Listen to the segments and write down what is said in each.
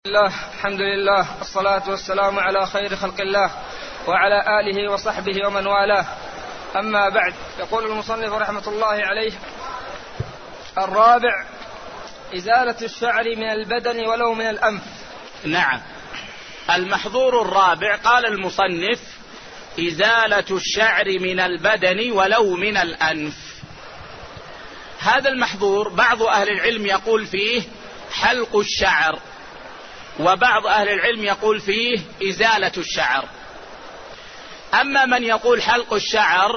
الحمد لله والصلاة والسلام على خير خلق الله وعلى آله وصحبه ومن والاه. أما بعد، يقول المصنف رحمة الله عليه: الرابع إزالة الشعر من البدن ولو من الأنف. نعم، المحظور الرابع قال المصنف: إزالة الشعر من البدن ولو من الأنف. هذا المحظور بعض أهل العلم يقول فيه حلق الشعر، وبعض أهل العلم يقول فيه إزالة الشعر. أما من يقول حلق الشعر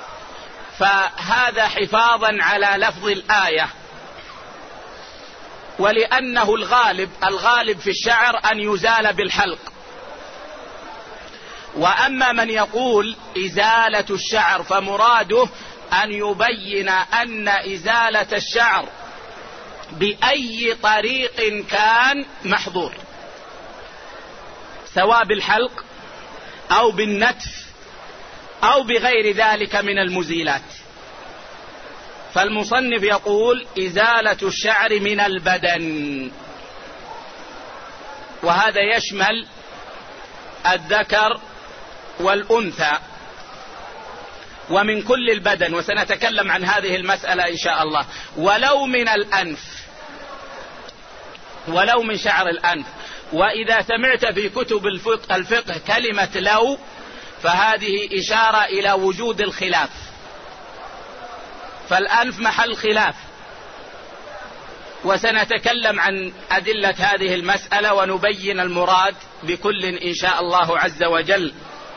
فهذا حفاظا على لفظ الآية، ولأنه الغالب في الشعر أن يزال بالحلق. وأما من يقول إزالة الشعر فمراده أن يبين أن إزالة الشعر بأي طريق كان محظور، سواء بالحلق أو بالنتف أو بغير ذلك من المزيلات. فالمصنف يقول إزالة الشعر من البدن، وهذا يشمل الذكر والأنثى ومن كل البدن، وسنتكلم عن هذه المسألة إن شاء الله. ولو من الأنف، ولو من شعر الأنف. وإذا سمعت في كتب الفقه كلمة لو فهذه إشارة إلى وجود الخلاف، فالأنف محل خلاف، وسنتكلم عن أدلة هذه المسألة ونبين المراد بكل إن شاء الله عز وجل.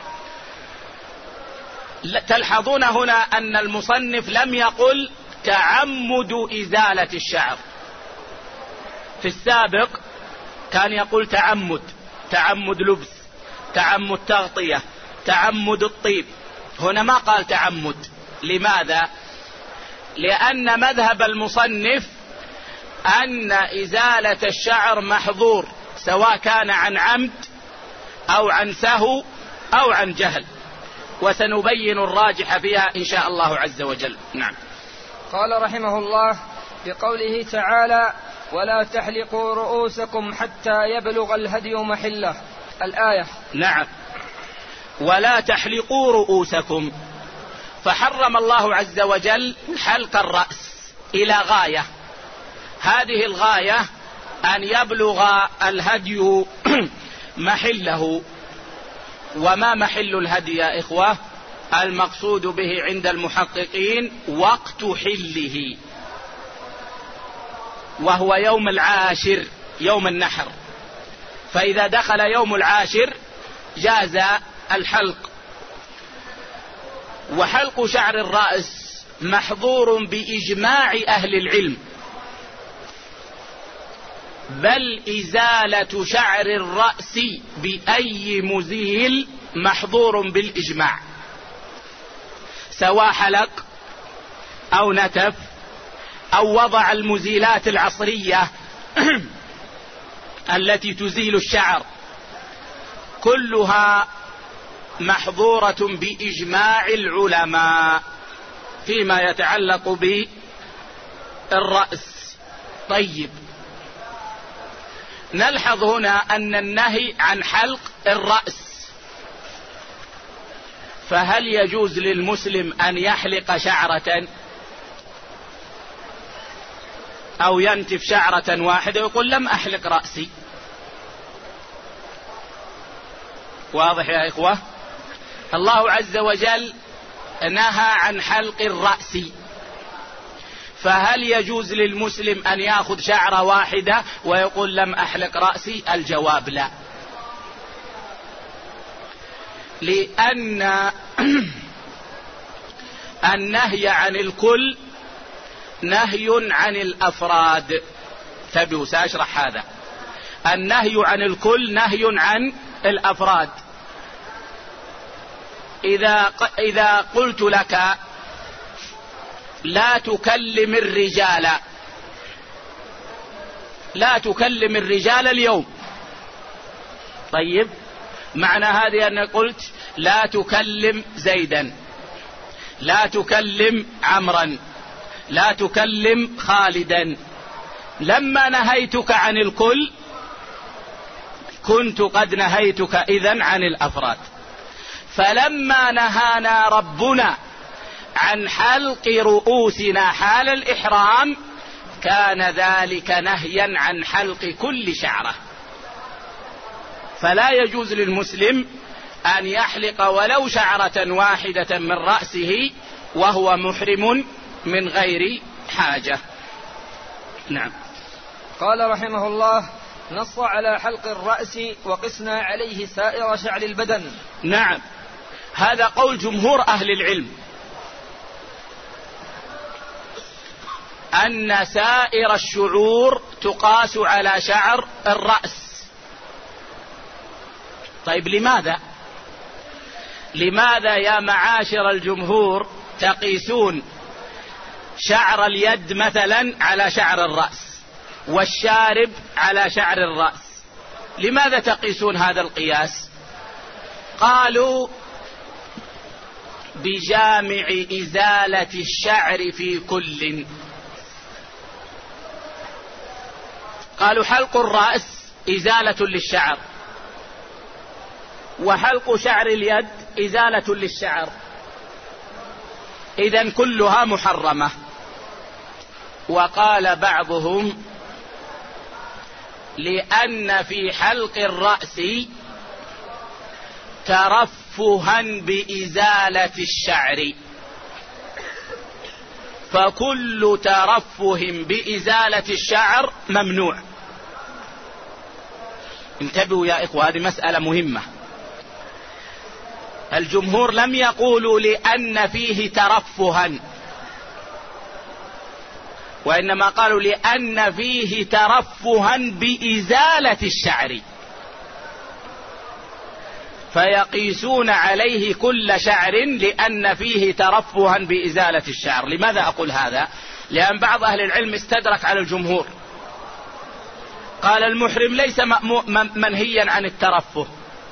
تلحظون هنا أن المصنف لم يقل تعمد إزالة الشعر. في السابق كان يقول تعمد لبس، تعمد تغطية، تعمد الطيب. هنا ما قال تعمد. لماذا؟ لأن مذهب المصنف أن إزالة الشعر محظور، سواء كان عن عمد أو عن سهو أو عن جهل، وسنبين الراجح فيها إن شاء الله عز وجل. نعم. قال رحمه الله بقوله تعالى: ولا تحلقوا رؤوسكم حتى يبلغ الهدي محله، الآية. نعم، ولا تحلقوا رؤوسكم، فحرم الله عز وجل حلق الرأس إلى غاية. هذه الغاية أن يبلغ الهدي محله. وما محل الهدي يا إخوة؟ المقصود به عند المحققين وقت حله، وهو يوم العاشر، يوم النحر. فإذا دخل يوم العاشر جاز الحلق. وحلق شعر الرأس محظور بإجماع أهل العلم، بل إزالة شعر الرأس بأي مزيل محظور بالإجماع، سواء حلق أو نتف أو وضع المزيلات العصرية التي تزيل الشعر، كلها محظورة بإجماع العلماء فيما يتعلق بالرأس. طيب، نلحظ هنا أن النهي عن حلق الرأس، فهل يجوز للمسلم أن يحلق شعرة أو ينتف شعرة واحدة ويقول لم أحلق رأسي؟ واضح يا إخوة؟ الله عز وجل نهى عن حلق الرأس، فهل يجوز للمسلم أن يأخذ شعرة واحدة ويقول لم أحلق رأسي؟ الجواب لا، لأن النهي عن الكل نهي عن الأفراد. انتبهوا، سأشرح هذا. النهي عن الكل نهي عن الأفراد. إذا قلت لك لا تكلم الرجال، لا تكلم الرجال اليوم، طيب، معنى هذه أن قلت لا تكلم زيدا، لا تكلم عمرا، لا تكلم خالدا. لما نهيتك عن الكل كنت قد نهيتك إذن عن الأفراد. فلما نهانا ربنا عن حلق رؤوسنا حال الإحرام كان ذلك نهيا عن حلق كل شعرة. فلا يجوز للمسلم أن يحلق ولو شعرة واحدة من رأسه وهو محرم من غير حاجة. نعم. قال رحمه الله: نص على حلق الرأس وقسنا عليه سائر شعر البدن. نعم، هذا قول جمهور أهل العلم أن سائر الشعور تقاس على شعر الرأس. طيب لماذا يا معاشر الجمهور تقيسون شعر اليد مثلا على شعر الرأس والشارب على شعر الرأس؟ لماذا تقيسون هذا القياس؟ قالوا بجامع إزالة الشعر في كل. قالوا حلق الرأس إزالة للشعر، وحلق شعر اليد إزالة للشعر، إذن كلها محرمة. وقال بعضهم لأن في حلق الرأس ترفها بإزالة الشعر، فكل ترفه بإزالة الشعر ممنوع. انتبهوا يا إخوة، هذه مسألة مهمة. الجمهور لم يقولوا لأن فيه ترفها، وإنما قالوا لأن فيه ترفها بإزالة الشعر، فيقيسون عليه كل شعر لأن فيه ترفها بإزالة الشعر. لماذا أقول هذا؟ لأن بعض أهل العلم استدرك على الجمهور، قال المحرم ليس منهيا عن الترفه،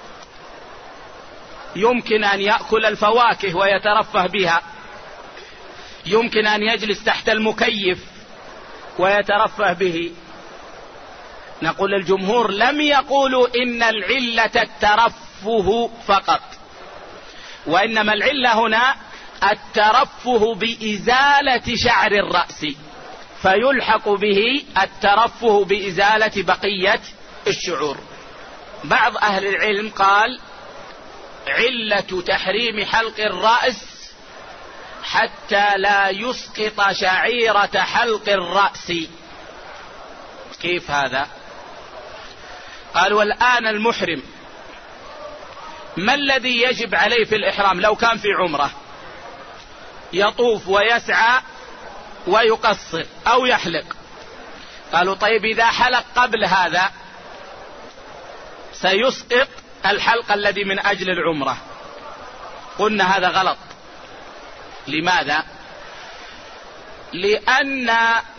يمكن أن يأكل الفواكه ويترفه بها، يمكن أن يجلس تحت المكيف ويترفه به. نقول الجمهور لم يقولوا إن العلة الترفه فقط، وإنما العلة هنا الترفه بإزالة شعر الرأس، فيلحق به الترفه بإزالة بقية الشعور. بعض أهل العلم قال علة تحريم حلق الرأس حتى لا يسقط شعيرة حلق الرأس. كيف هذا؟ قال والآن المحرم ما الذي يجب عليه في الإحرام لو كان في عمرة؟ يطوف ويسعى ويقصر أو يحلق. قالوا طيب إذا حلق قبل هذا سيسقط الحلق الذي من أجل العمرة. قلنا هذا غلط. لماذا؟ لأن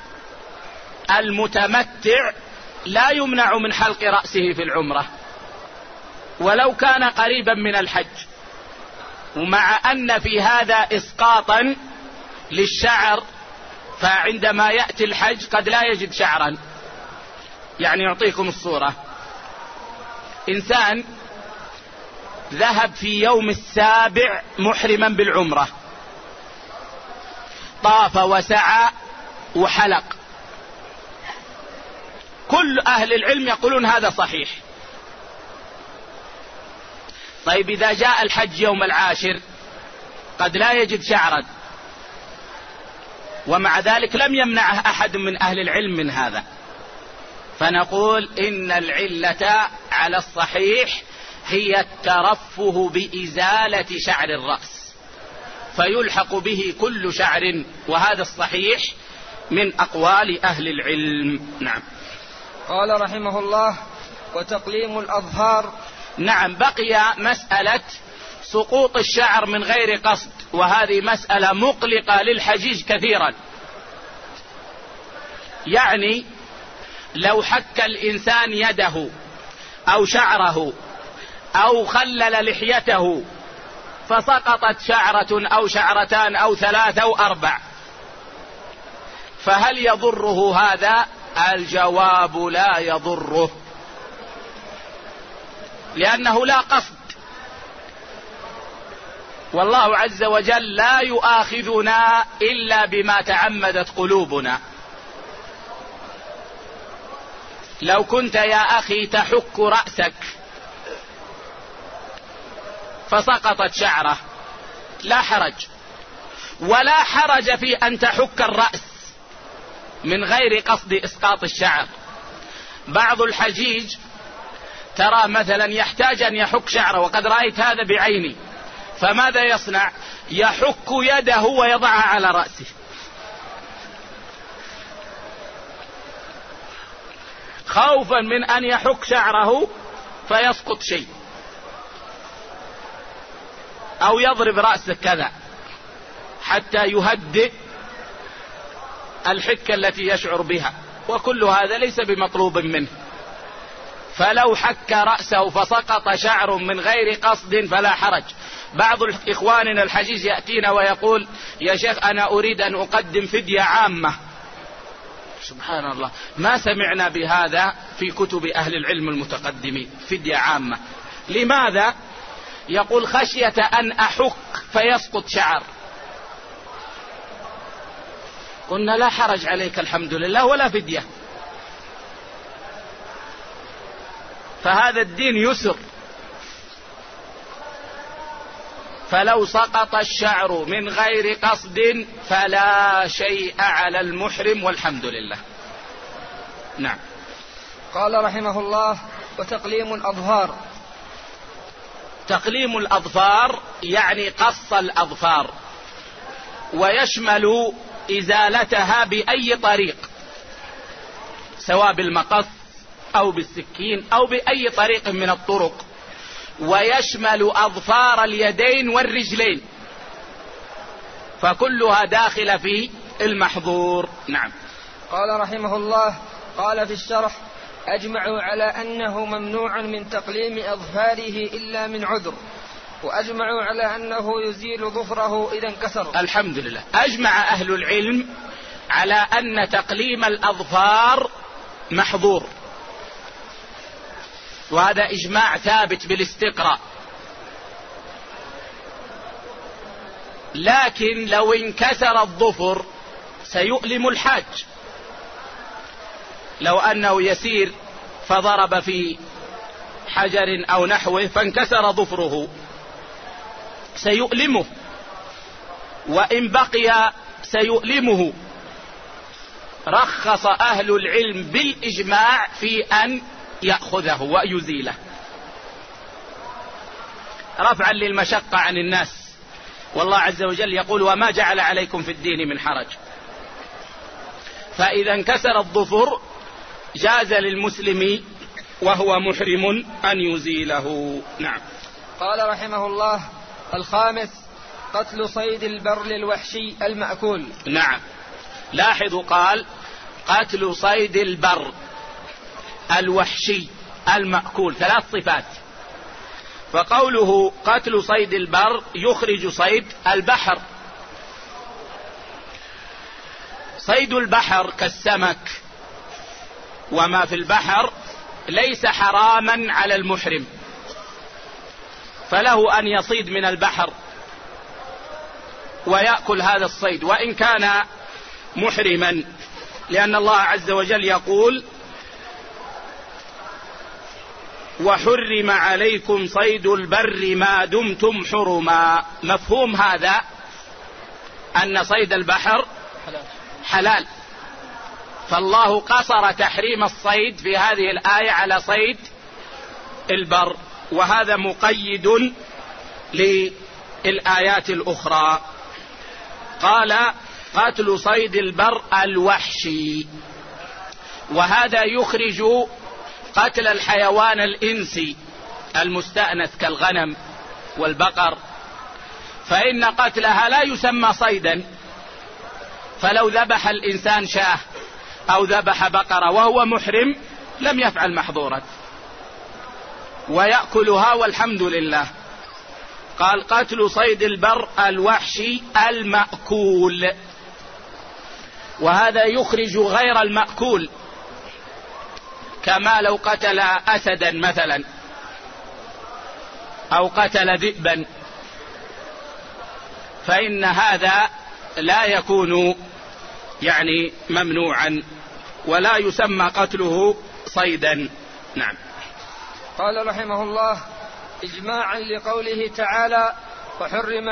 المتمتع لا يمنع من حلق رأسه في العمرة ولو كان قريبا من الحج، ومع أن في هذا إسقاطا للشعر، فعندما يأتي الحج قد لا يجد شعرا. يعني يعطيكم الصورة: إنسان ذهب في يوم السابع محرما بالعمرة، طاف وسعى وحلق، كل أهل العلم يقولون هذا صحيح. طيب إذا جاء الحج يوم العاشر قد لا يجد شعرا، ومع ذلك لم يمنعه أحد من أهل العلم من هذا، فنقول إن العلة على الصحيح هي الترفه بإزالة شعر الرأس، فيلحق به كل شعر، وهذا الصحيح من أقوال أهل العلم. نعم. قال رحمه الله: وتقليم الأظهار. نعم، بقي مسألة سقوط الشعر من غير قصد، وهذه مسألة مقلقة للحجيج كثيرا. يعني لو حك الإنسان يده أو شعره أو خلل لحيته فسقطت شعرة أو شعرتان أو 3 أو 4، فهل يضره هذا؟ الجواب لا يضره. لأنه لا قصد، والله عز وجل لا يؤاخذنا إلا بما تعمدت قلوبنا. لو كنت يا أخي تحك رأسك فسقطت شعره لا حرج، ولا حرج في أن تحك الرأس من غير قصد إسقاط الشعر. بعض الحجيج ترى مثلا يحتاج أن يحك شعره، وقد رأيت هذا بعيني، فماذا يصنع؟ يحك يده ويضعها على رأسه، خوفا من أن يحك شعره فيسقط شيء، أو يضرب رأسه كذا حتى يهدئ الحكة التي يشعر بها، وكل هذا ليس بمطلوب منه. فلو حك رأسه فسقط شعر من غير قصد فلا حرج. بعض إخواننا الحجيج يأتينا ويقول: يا شيخ أنا أريد أن أقدم فدية عامة. سبحان الله، ما سمعنا بهذا في كتب أهل العلم المتقدمين، فدية عامة. لماذا؟ يقول: خشية أن أحك فيسقط شعر. قلنا: لا حرج عليك، الحمد لله، ولا فدية. فهذا الدين يسر. فلو سقط الشعر من غير قصد فلا شيء على المحرم، والحمد لله. نعم. قال رحمه الله: وتقليم الأظفار. تقليم الأظفار يعني قص الأظفار، ويشمل إزالتها بأي طريق، سواء بالمقص أو بالسكين أو بأي طريق من الطرق، ويشمل أظفار اليدين والرجلين، فكلها داخلة في المحظور. نعم. قال رحمه الله: قال في الشرح: أجمعوا على أنه ممنوع من تقليم أظفاره إلا من عذر، وأجمعوا على أنه يزيل ظفره إذا انكسر. الحمد لله، أجمع أهل العلم على أن تقليم الأظفار محظور، وهذا إجماع ثابت بالاستقراء. لكن لو انكسر الظفر سيؤلم الحاج، لو أنه يسير فضرب في حجر أو نحوه فانكسر ظفره سيؤلمه، وإن بقي سيؤلمه. رخص أهل العلم بالإجماع في أن يأخذه ويزيله رفعا للمشقة عن الناس، والله عز وجل يقول: وما جعل عليكم في الدين من حرج. فإذا انكسر الظفر جاز للمسلم وهو محرم أن يزيله. نعم. قال رحمه الله: الخامس قتل صيد البر الوحشي المأكول. نعم. لاحظوا، قال: قتل صيد البر الوحشي المأكول، 3 صفات. فقوله قتل صيد البر يخرج صيد البحر. صيد البحر كالسمك وما في البحر ليس حراما على المحرم، فله أن يصيد من البحر ويأكل هذا الصيد وإن كان محرما، لأن الله عز وجل يقول: وحرم عليكم صيد البر ما دمتم حرما. مفهوم هذا أن صيد البحر حلال، فالله قصر تحريم الصيد في هذه الآية على صيد البر، وهذا مقيد للآيات الأخرى. قال: قتل صيد البر الوحشي، وهذا يخرج قتل الحيوان الإنسي المستأنس كالغنم والبقر، فإن قتلها لا يسمى صيدا. فلو ذبح الإنسان شاة أو ذبح بقرة وهو محرم لم يفعل محظورا ويأكلها والحمد لله. قال: قتل صيد البر الوحشي المأكول، وهذا يخرج غير المأكول، كما لو قتل أسدا مثلا أو قتل ذئبا فإن هذا لا يكون يعني ممنوعا ولا يسمى قتله صيدا. نعم. قال رحمه الله: إجماعا لقوله تعالى: وحرم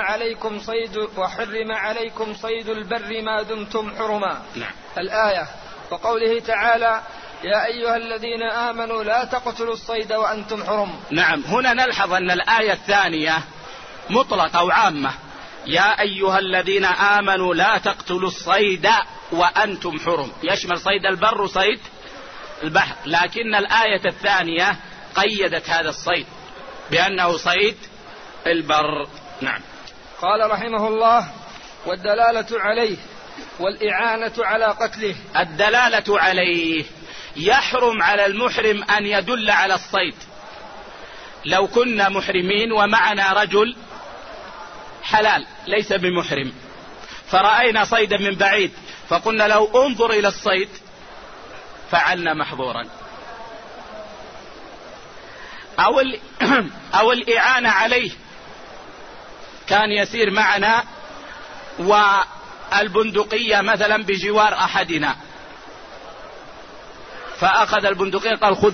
عليكم صيد البر ما دمتم حرما. نعم. الآية. وقوله تعالى: يا أيها الذين آمنوا لا تقتلوا الصيد وأنتم حرم. نعم. هنا نلحظ أن الآية الثانية مطلقة وعامة، يا أيها الذين آمنوا لا تقتلوا الصيد وأنتم حرم، يشمل صيد البر وصيد البحر، لكن الآية الثانية قيدت هذا الصيد بأنه صيد البر. نعم. قال رحمه الله: والدلالة عليه والإعانة على قتله. الدلالة عليه، يحرم على المحرم أن يدل على الصيد. لو كنا محرمين ومعنا رجل حلال ليس بمحرم فرأينا صيدا من بعيد فقلنا له انظر إلى الصيد، فعلنا محظورا. أو الإعانة عليه، كان يسير معنا والبندقية مثلا بجوار أحدنا فأخذ البندقية قال خذ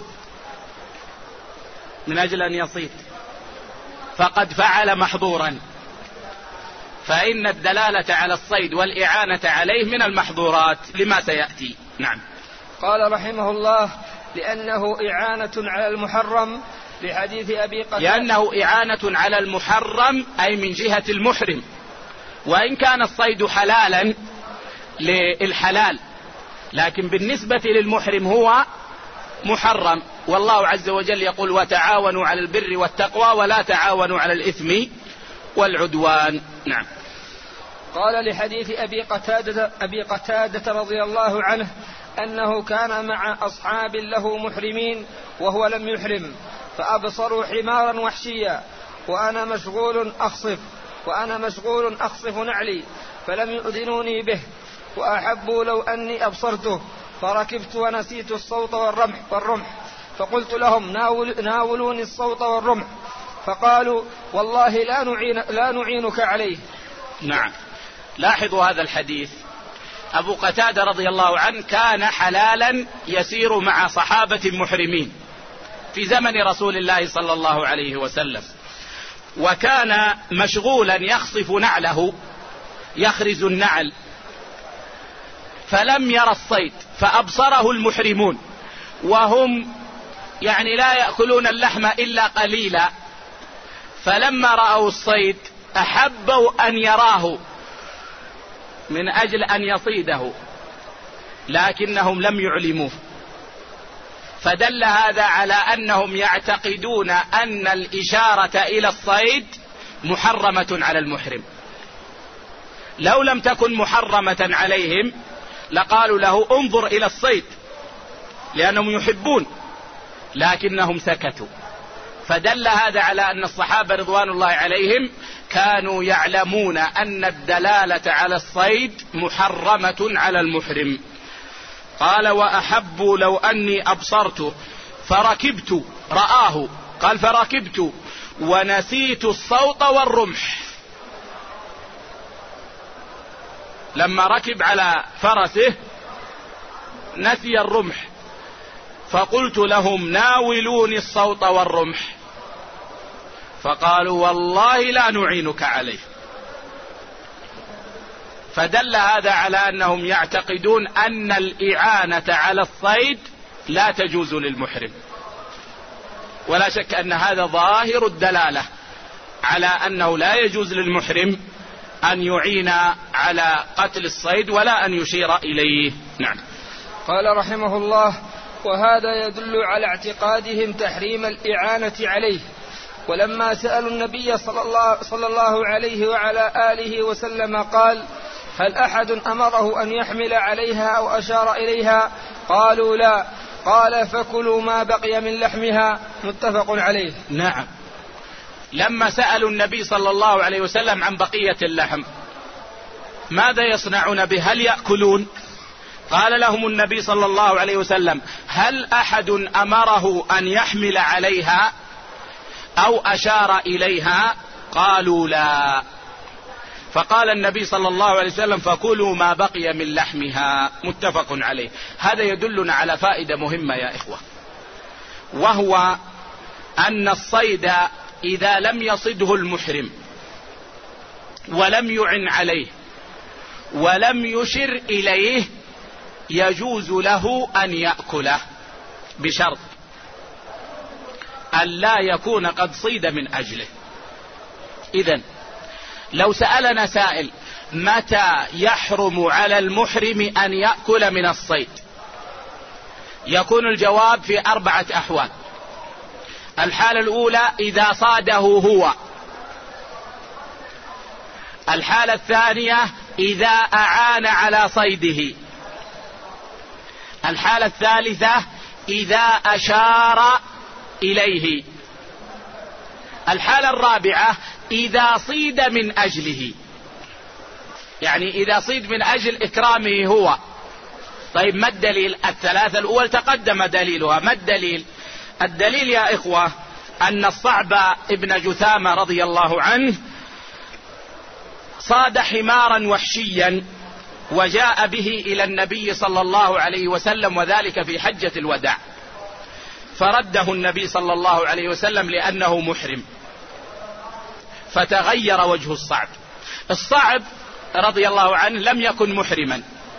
من أجل أن يصيد، فقد فعل محظورا. فإن الدلالة على الصيد والإعانة عليه من المحظورات لما سيأتي. نعم. قال رحمه الله: لأنه إعانة على المحرم، لحديث أبي قتادة. لأنه إعانة على المحرم أي من جهة المحرم، وإن كان الصيد حلالا للحلال لكن بالنسبة للمحرم هو محرم، والله عز وجل يقول: وتعاونوا على البر والتقوى ولا تعاونوا على الإثم والعدوان. نعم. قال لحديث أبي قتادة رضي الله عنه أنه كان مع أصحاب له محرمين وهو لم يحرم، فأبصروا حمارا وحشيا وأنا مشغول أخصف نعلي، فلم يؤذنوني به، وأحبوا لو أني أبصرته، فركبت ونسيت الصوت والرمح، فقلت لهم: ناولوني الصوت والرمح، فقالوا: والله لا نعينك عليه. نعم. لاحظوا هذا الحديث، أبو قتادة رضي الله عنه كان حلالا يسير مع صحابة محرمين في زمن رسول الله صلى الله عليه وسلم، وكان مشغولا يخصف نعله يخرز النعل، فلم يرى الصيد فأبصره المحرمون وهم يعني لا يأكلون اللحم إلا قليلا، فلما رأوا الصيد أحبوا أن يراه من أجل أن يصيده لكنهم لم يعلموه، فدل هذا على أنهم يعتقدون أن الإشارة إلى الصيد محرمة على المحرم. لو لم تكن محرمة عليهم لقالوا له انظر إلى الصيد لأنهم يحبون، لكنهم سكتوا، فدل هذا على أن الصحابة رضوان الله عليهم كانوا يعلمون أن الدلالة على الصيد محرمة على المحرم. قال: وأحبوا لو أني أبصرته فركبت، رآه قال فركبت ونسيت الصوت والرمح، لما ركب على فرسه نسي الرمح، فقلت لهم: ناولوني الصوت والرمح، فقالوا: والله لا نعينك عليه. فدل هذا على أنهم يعتقدون أن الإعانة على الصيد لا تجوز للمحرم، ولا شك أن هذا ظاهر الدلالة على أنه لا يجوز للمحرم أن يعين على قتل الصيد ولا أن يشير إليه. نعم. قال رحمه الله: وهذا يدل على اعتقادهم تحريم الإعانة عليه. ولما سألوا النبي صلى الله عليه وعلى آله وسلم قال: هل أحد أمره أن يحمل عليها أو أشار إليها؟ قالوا: لا. قال: فكلوا ما بقي من لحمها. متفق عليه. نعم. لما سألوا النبي صلى الله عليه وسلم عن بقية اللحم ماذا يصنعون به؟ هل يأكلون؟ قال لهم النبي صلى الله عليه وسلم: هل أحد أمره أن يحمل عليها أو أشار إليها؟ قالوا لا. فقال النبي صلى الله عليه وسلم: فكلوا ما بقي من لحمها. متفق عليه. هذا يدلنا على فائدة مهمة يا إخوة، وهو أن الصيد إذا لم يصده المحرم ولم يعن عليه ولم يشر إليه يجوز له أن يأكله، بشرط أن لا يكون قد صيد من أجله. إذن لو سألنا سائل: متى يحرم على المحرم أن يأكل من الصيد؟ يكون الجواب في 4 أحوال. الحالة الأولى إذا صاده هو. الحالة الثانية إذا أعان على صيده. الحالة الثالثة إذا أشار إليه. الحالة الرابعة إذا صيد من أجله، يعني إذا صيد من أجل إكرامه هو. طيب ما الدليل؟ الثلاثة الأول تقدم دليلها. ما الدليل؟ الدليل يا إخوة أن الصعب ابن جثامة رضي الله عنه صاد حمارا وحشيا وجاء به إلى النبي صلى الله عليه وسلم، وذلك في حجة الوداع، فرده النبي صلى الله عليه وسلم لأنه محرم، فتغير وجه الصعب. الصعب رضي الله عنه لم يكن محرما،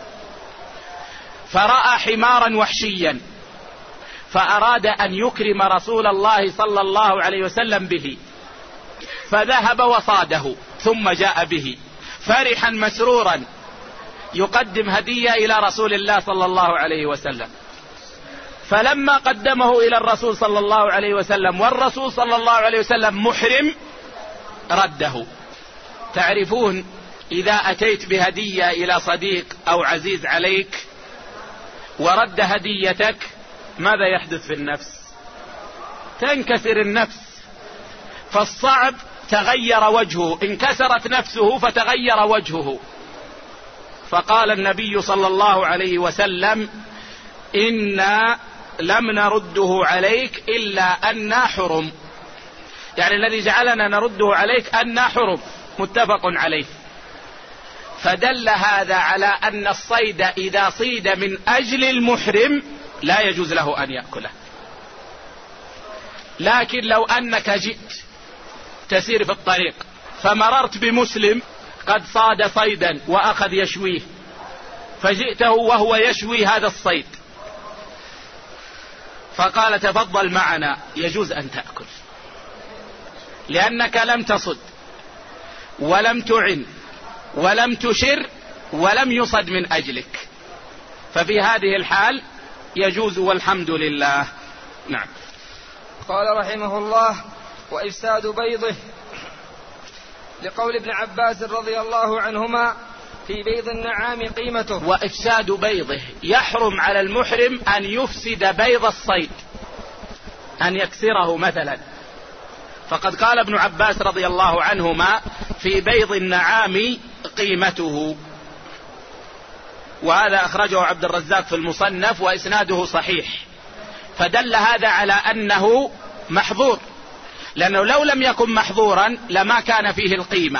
فرأى حمارا وحشيا فأراد أن يكرم رسول الله صلى الله عليه وسلم به، فذهب وصاده ثم جاء به فرحا مسرورا يقدم هدية إلى رسول الله صلى الله عليه وسلم. فلما قدمه إلى الرسول صلى الله عليه وسلم والرسول صلى الله عليه وسلم محرم رده. تعرفون إذا أتيت بهدية إلى صديق أو عزيز عليك ورد هديتك ماذا يحدث في النفس؟ تنكسر النفس. فالصعب تغير وجهه، انكسرت نفسه فتغير وجهه، فقال النبي صلى الله عليه وسلم: إنا لم نرده عليك إلا أننا حرم، يعني الذي جعلنا نرده عليك أننا حرم. متفق عليه. فدل هذا على أن الصيد إذا صيد من أجل المحرم لا يجوز له أن يأكله. لكن لو أنك جئت تسير في الطريق فمررت بمسلم قد صاد صيدا وأخذ يشويه، فجئته وهو يشوي هذا الصيد فقال: تفضل معنا، يجوز أن تأكل، لأنك لم تصد ولم تعن ولم تشر ولم يصد من أجلك، ففي هذه الحال يجوز والحمد لله. نعم. قال رحمه الله: وإفساد بيضه، لقول ابن عباس رضي الله عنهما: في بيض النعام قيمته. وإفساد بيضه، يحرم على المحرم أن يفسد بيض الصيد، أن يكسره مثلا. فقد قال ابن عباس رضي الله عنهما: في بيض النعام قيمته، وهذا أخرجه عبد الرزاق في المصنف وإسناده صحيح. فدل هذا على أنه محظور، لأنه لو لم يكن محظورا لما كان فيه القيمة.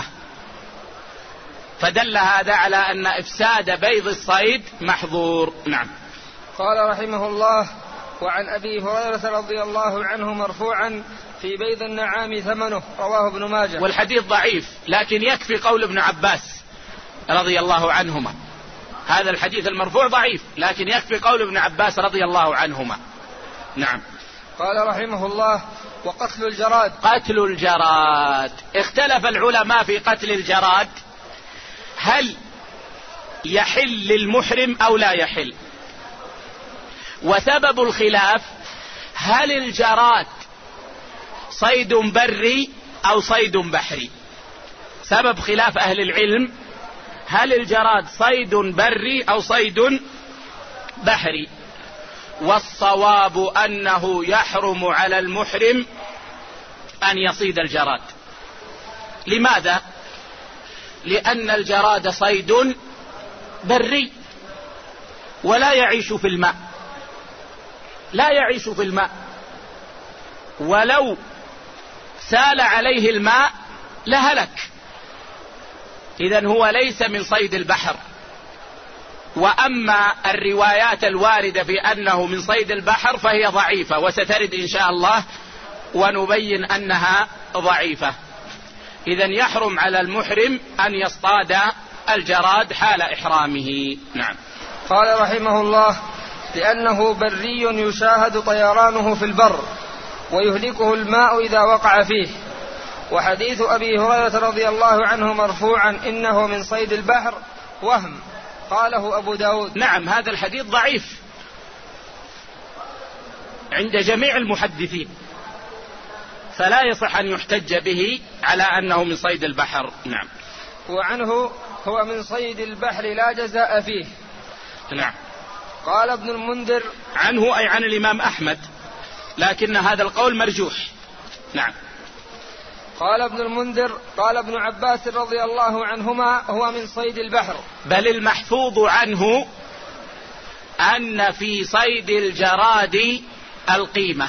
فدل هذا على أن إفساد بيض الصيد محظور. نعم. قال رحمه الله: وعن أبي هريرة رضي الله عنه مرفوعا: في بيض النعام ثمنه، رواه ابن ماجه. والحديث ضعيف، لكن يكفي قول ابن عباس رضي الله عنهما. هذا الحديث المرفوع ضعيف، لكن يكفي قول ابن عباس رضي الله عنهما. نعم. قال رحمه الله: وقتل الجراد. قتل الجراد، اختلف العلماء في قتل الجراد، هل يحل للمحرم أو لا يحل؟ وسبب الخلاف: هل الجراد صيد بري أو صيد بحري؟ سبب خلاف أهل العلم: هل الجراد صيد بري أو صيد بحري؟ والصواب أنه يحرم على المحرم أن يصيد الجراد. لماذا؟ لأن الجراد صيد بري ولا يعيش في الماء، لا يعيش في الماء. ولو سال عليه الماء لهلك. إذن هو ليس من صيد البحر. وأما الروايات الواردة في أنه من صيد البحر فهي ضعيفة، وسترد إن شاء الله ونبين أنها ضعيفة. إذن يحرم على المحرم أن يصطاد الجراد حال إحرامه. نعم. قال رحمه الله: لأنه بري يشاهد طيرانه في البر ويهلكه الماء إذا وقع فيه. وحديث أبي هريرة رضي الله عنه مرفوعا إنه من صيد البحر وهم، قاله أبو داود. نعم، هذا الحديث ضعيف عند جميع المحدثين، فلا يصح أن يحتج به على أنه من صيد البحر. نعم. وعنه: هو من صيد البحر لا جزاء فيه. نعم. قال ابن المنذر: عنه أي عن الإمام أحمد، لكن هذا القول مرجوح. نعم. قال ابن المنذر: قال ابن عباس رضي الله عنهما: هو من صيد البحر. بل المحفوظ عنه أن في صيد الجراد القيمة،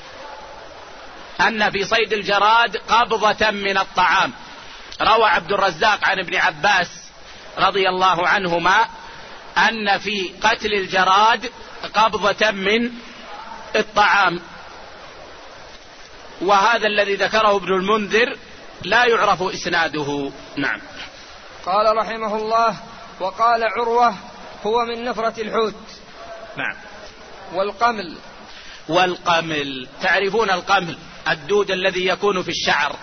أن في صيد الجراد قبضة من الطعام. روى عبد الرزاق عن ابن عباس رضي الله عنهما أن في قتل الجراد قبضة من الطعام، وهذا الذي ذكره ابن المنذر لا يعرف إسناده. نعم. قال رحمه الله: وقال عروة: هو من نفرة الحوت. نعم. والقمل تعرفون القمل، الدود الذي يكون في الشعر.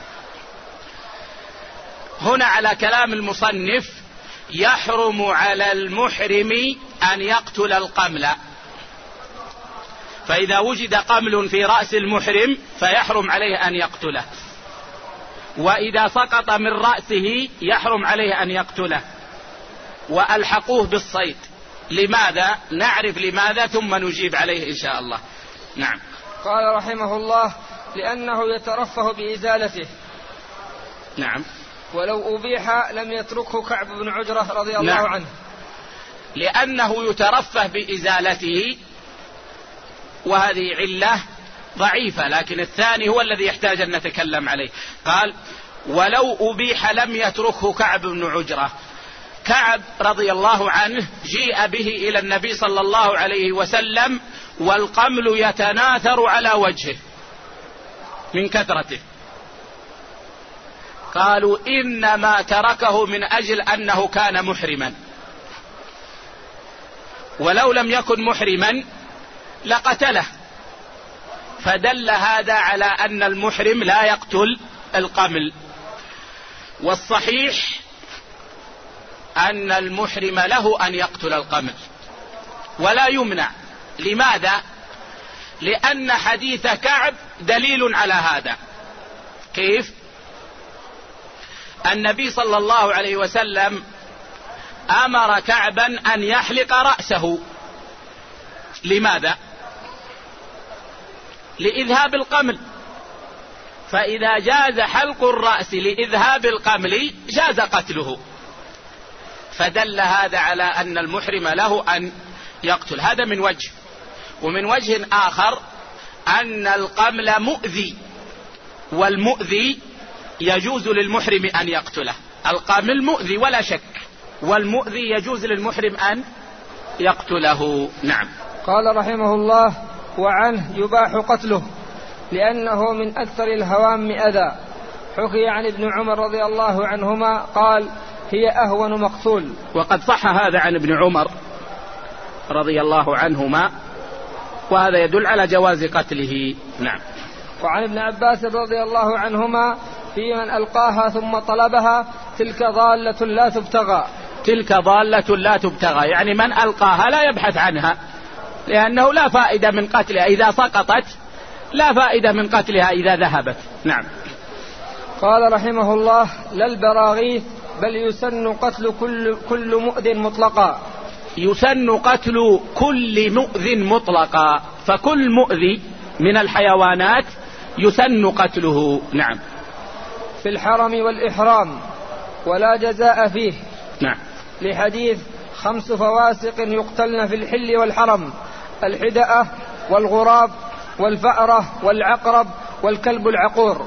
هنا على كلام المصنف يحرم على المحرم أن يقتل القمل، فإذا وجد قمل في رأس المحرم فيحرم عليه أن يقتله، وإذا سقط من رأسه يحرم عليه أن يقتله، وألحقوه بالصيد. لماذا؟ نعرف لماذا ثم نجيب عليه إن شاء الله. نعم. قال رحمه الله: لأنه يترفه بإزالته. نعم. ولو أبيح لم يتركه كعب بن عجرة رضي الله نعم. عنه. لأنه يترفه بإزالته، وهذه علة ضعيفة، لكن الثاني هو الذي يحتاج أن نتكلم عليه. قال: ولو أبيح لم يتركه كعب بن عجرة. كعب رضي الله عنه جيء به إلى النبي صلى الله عليه وسلم والقمل يتناثر على وجهه من كثرته، قالوا إنما تركه من أجل أنه كان محرما، ولو لم يكن محرما لقتله. فدل هذا على أن المحرم لا يقتل القمل. والصحيح أن المحرم له أن يقتل القمل ولا يمنع. لماذا؟ لأن حديث كعب دليل على هذا. كيف؟ النبي صلى الله عليه وسلم أمر كعبا أن يحلق رأسه. لماذا؟ لإذهاب القمل، فإذا جاز حلق الرأس لإذهاب القمل جاز قتله، فدل هذا على أن المحرم له أن يقتل. هذا من وجه. ومن وجه آخر أن القمل مؤذي، والمؤذي يجوز للمحرم أن يقتله. القمل مؤذي ولا شك، والمؤذي يجوز للمحرم أن يقتله. نعم. قال رحمه الله: وعنه يباح قتله لأنه من أكثر الهوام أذى. حكي عن ابن عمر رضي الله عنهما قال: هي أهون مقتول. وقد صح هذا عن ابن عمر رضي الله عنهما، وهذا يدل على جواز قتله. نعم. وعن ابن عباس رضي الله عنهما في من ألقاها ثم طلبها: تلك ضالة لا تبتغى. تلك ضالة لا تبتغى، يعني من ألقاها لا يبحث عنها، لأنه لا فائدة من قتلها إذا سقطت، لا فائدة من قتلها إذا ذهبت. نعم. قال رحمه الله: لا البراغيث، بل يسن قتل كل مؤذ مطلقا. يسن قتل كل مؤذ مطلقا، فكل مؤذي من الحيوانات يسن قتله. نعم. في الحرم والإحرام ولا جزاء فيه. نعم. لحديث 5 فواسق يقتلن في الحل والحرم: الحدأة والغراب والفأرة والعقرب والكلب العقور.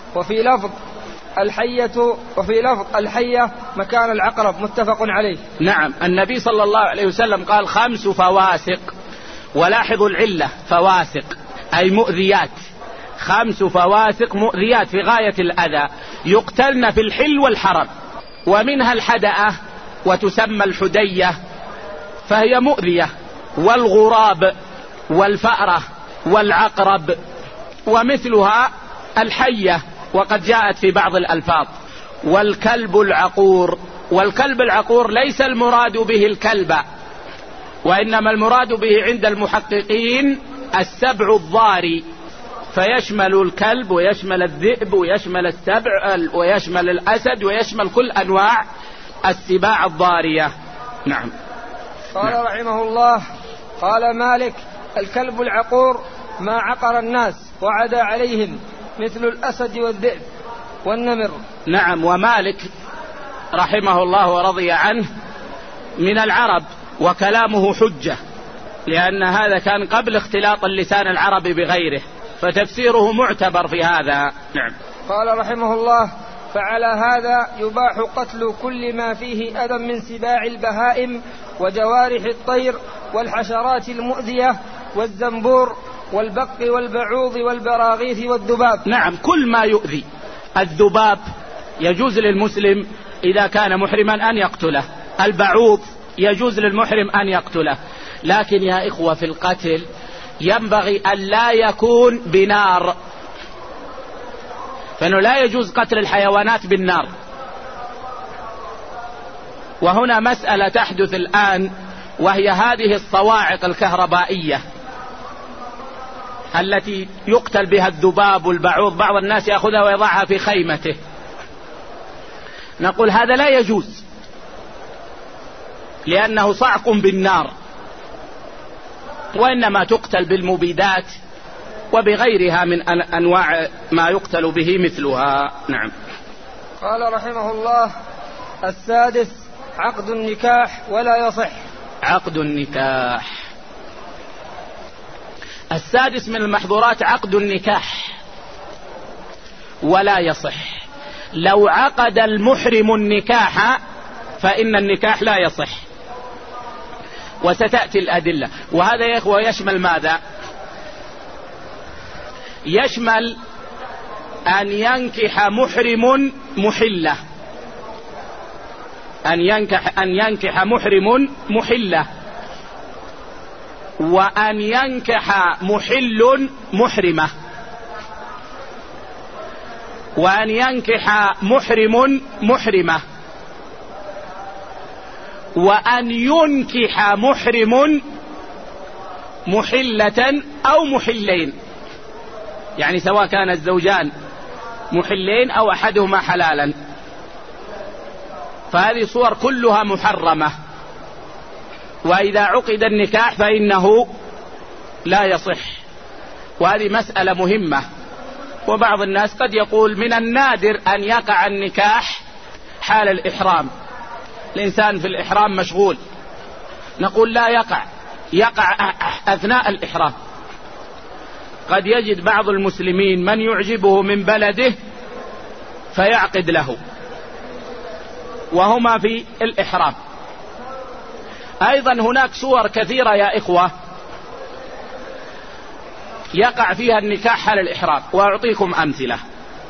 وفي لفظ الحية مكان العقرب، متفق عليه. نعم، النبي صلى الله عليه وسلم قال 5 فواسق، ولاحظوا العلة فواسق أي مؤذيات، 5 فواسق مؤذيات في غاية الأذى، يقتلن في الحل والحرم، ومنها الحدأة وتسمى الحدية فهي مؤذية، والغراب والفأرة والعقرب، ومثلها الحية وقد جاءت في بعض الألفاظ. والكلب العقور، والكلب العقور ليس المراد به الكلب، وإنما المراد به عند المحققين السبع الضاري، فيشمل الكلب ويشمل الذئب ويشمل السبع ويشمل الأسد ويشمل كل أنواع السباع الضارية. نعم. قال رحمه الله: قال مالك: الكلب العقور ما عقر الناس وعدا عليهم، مثل الأسد والذئب والنمر. نعم، ومالك رحمه الله ورضي عنه من العرب، وكلامه حجة، لأن هذا كان قبل اختلاط اللسان العربي بغيره، فتفسيره معتبر في هذا. نعم. قال رحمه الله: فعلى هذا يباح قتل كل ما فيه أذى من سباع البهائم وجوارح الطير والحشرات المؤذية والزنبور والبق والبعوض والبراغيث والذباب. نعم، كل ما يؤذي. الذباب يجوز للمسلم إذا كان محرما أن يقتله، البعوض يجوز للمحرم أن يقتله، لكن يا إخوة في القتل ينبغي أن لا يكون بنار، فإنه لا يجوز قتل الحيوانات بالنار. وهنا مسألة تحدث الآن، وهي هذه الصواعق الكهربائية التي يقتل بها الذباب والبعوض، بعض الناس يأخذها ويضعها في خيمته. نقول هذا لا يجوز، لأنه صعق بالنار، وإنما تقتل بالمبيدات وبغيرها من أنواع ما يقتل به مثلها. نعم. قال رحمه الله: السادس عقد النكاح ولا يصح. عقد النكاح، السادس من المحظورات عقد النكاح ولا يصح. لو عقد المحرم النكاح فإن النكاح لا يصح، وستأتي الأدلة. وهذا يا إخوة يشمل ماذا؟ يشمل أن ينكح محرم محلة، أن ينكح محرم محلة، وأن ينكح محل محرمة، وأن ينكح محرم محرمة، وأن ينكح محرم محلة أو محلين، يعني سواء كان الزوجان محلين أو أحدهما حلالا، فهذه صور كلها محرمة. وإذا عقد النكاح فإنه لا يصح، وهذه مسألة مهمة. وبعض الناس قد يقول من النادر أن يقع النكاح حال الإحرام، الإنسان في الإحرام مشغول. نقول لا يقع أثناء الإحرام. قد يجد بعض المسلمين من يعجبه من بلده فيعقد له وهما في الإحرام. أيضا هناك صور كثيرة يا إخوة يقع فيها النكاح حال الإحرام، وأعطيكم أمثلة.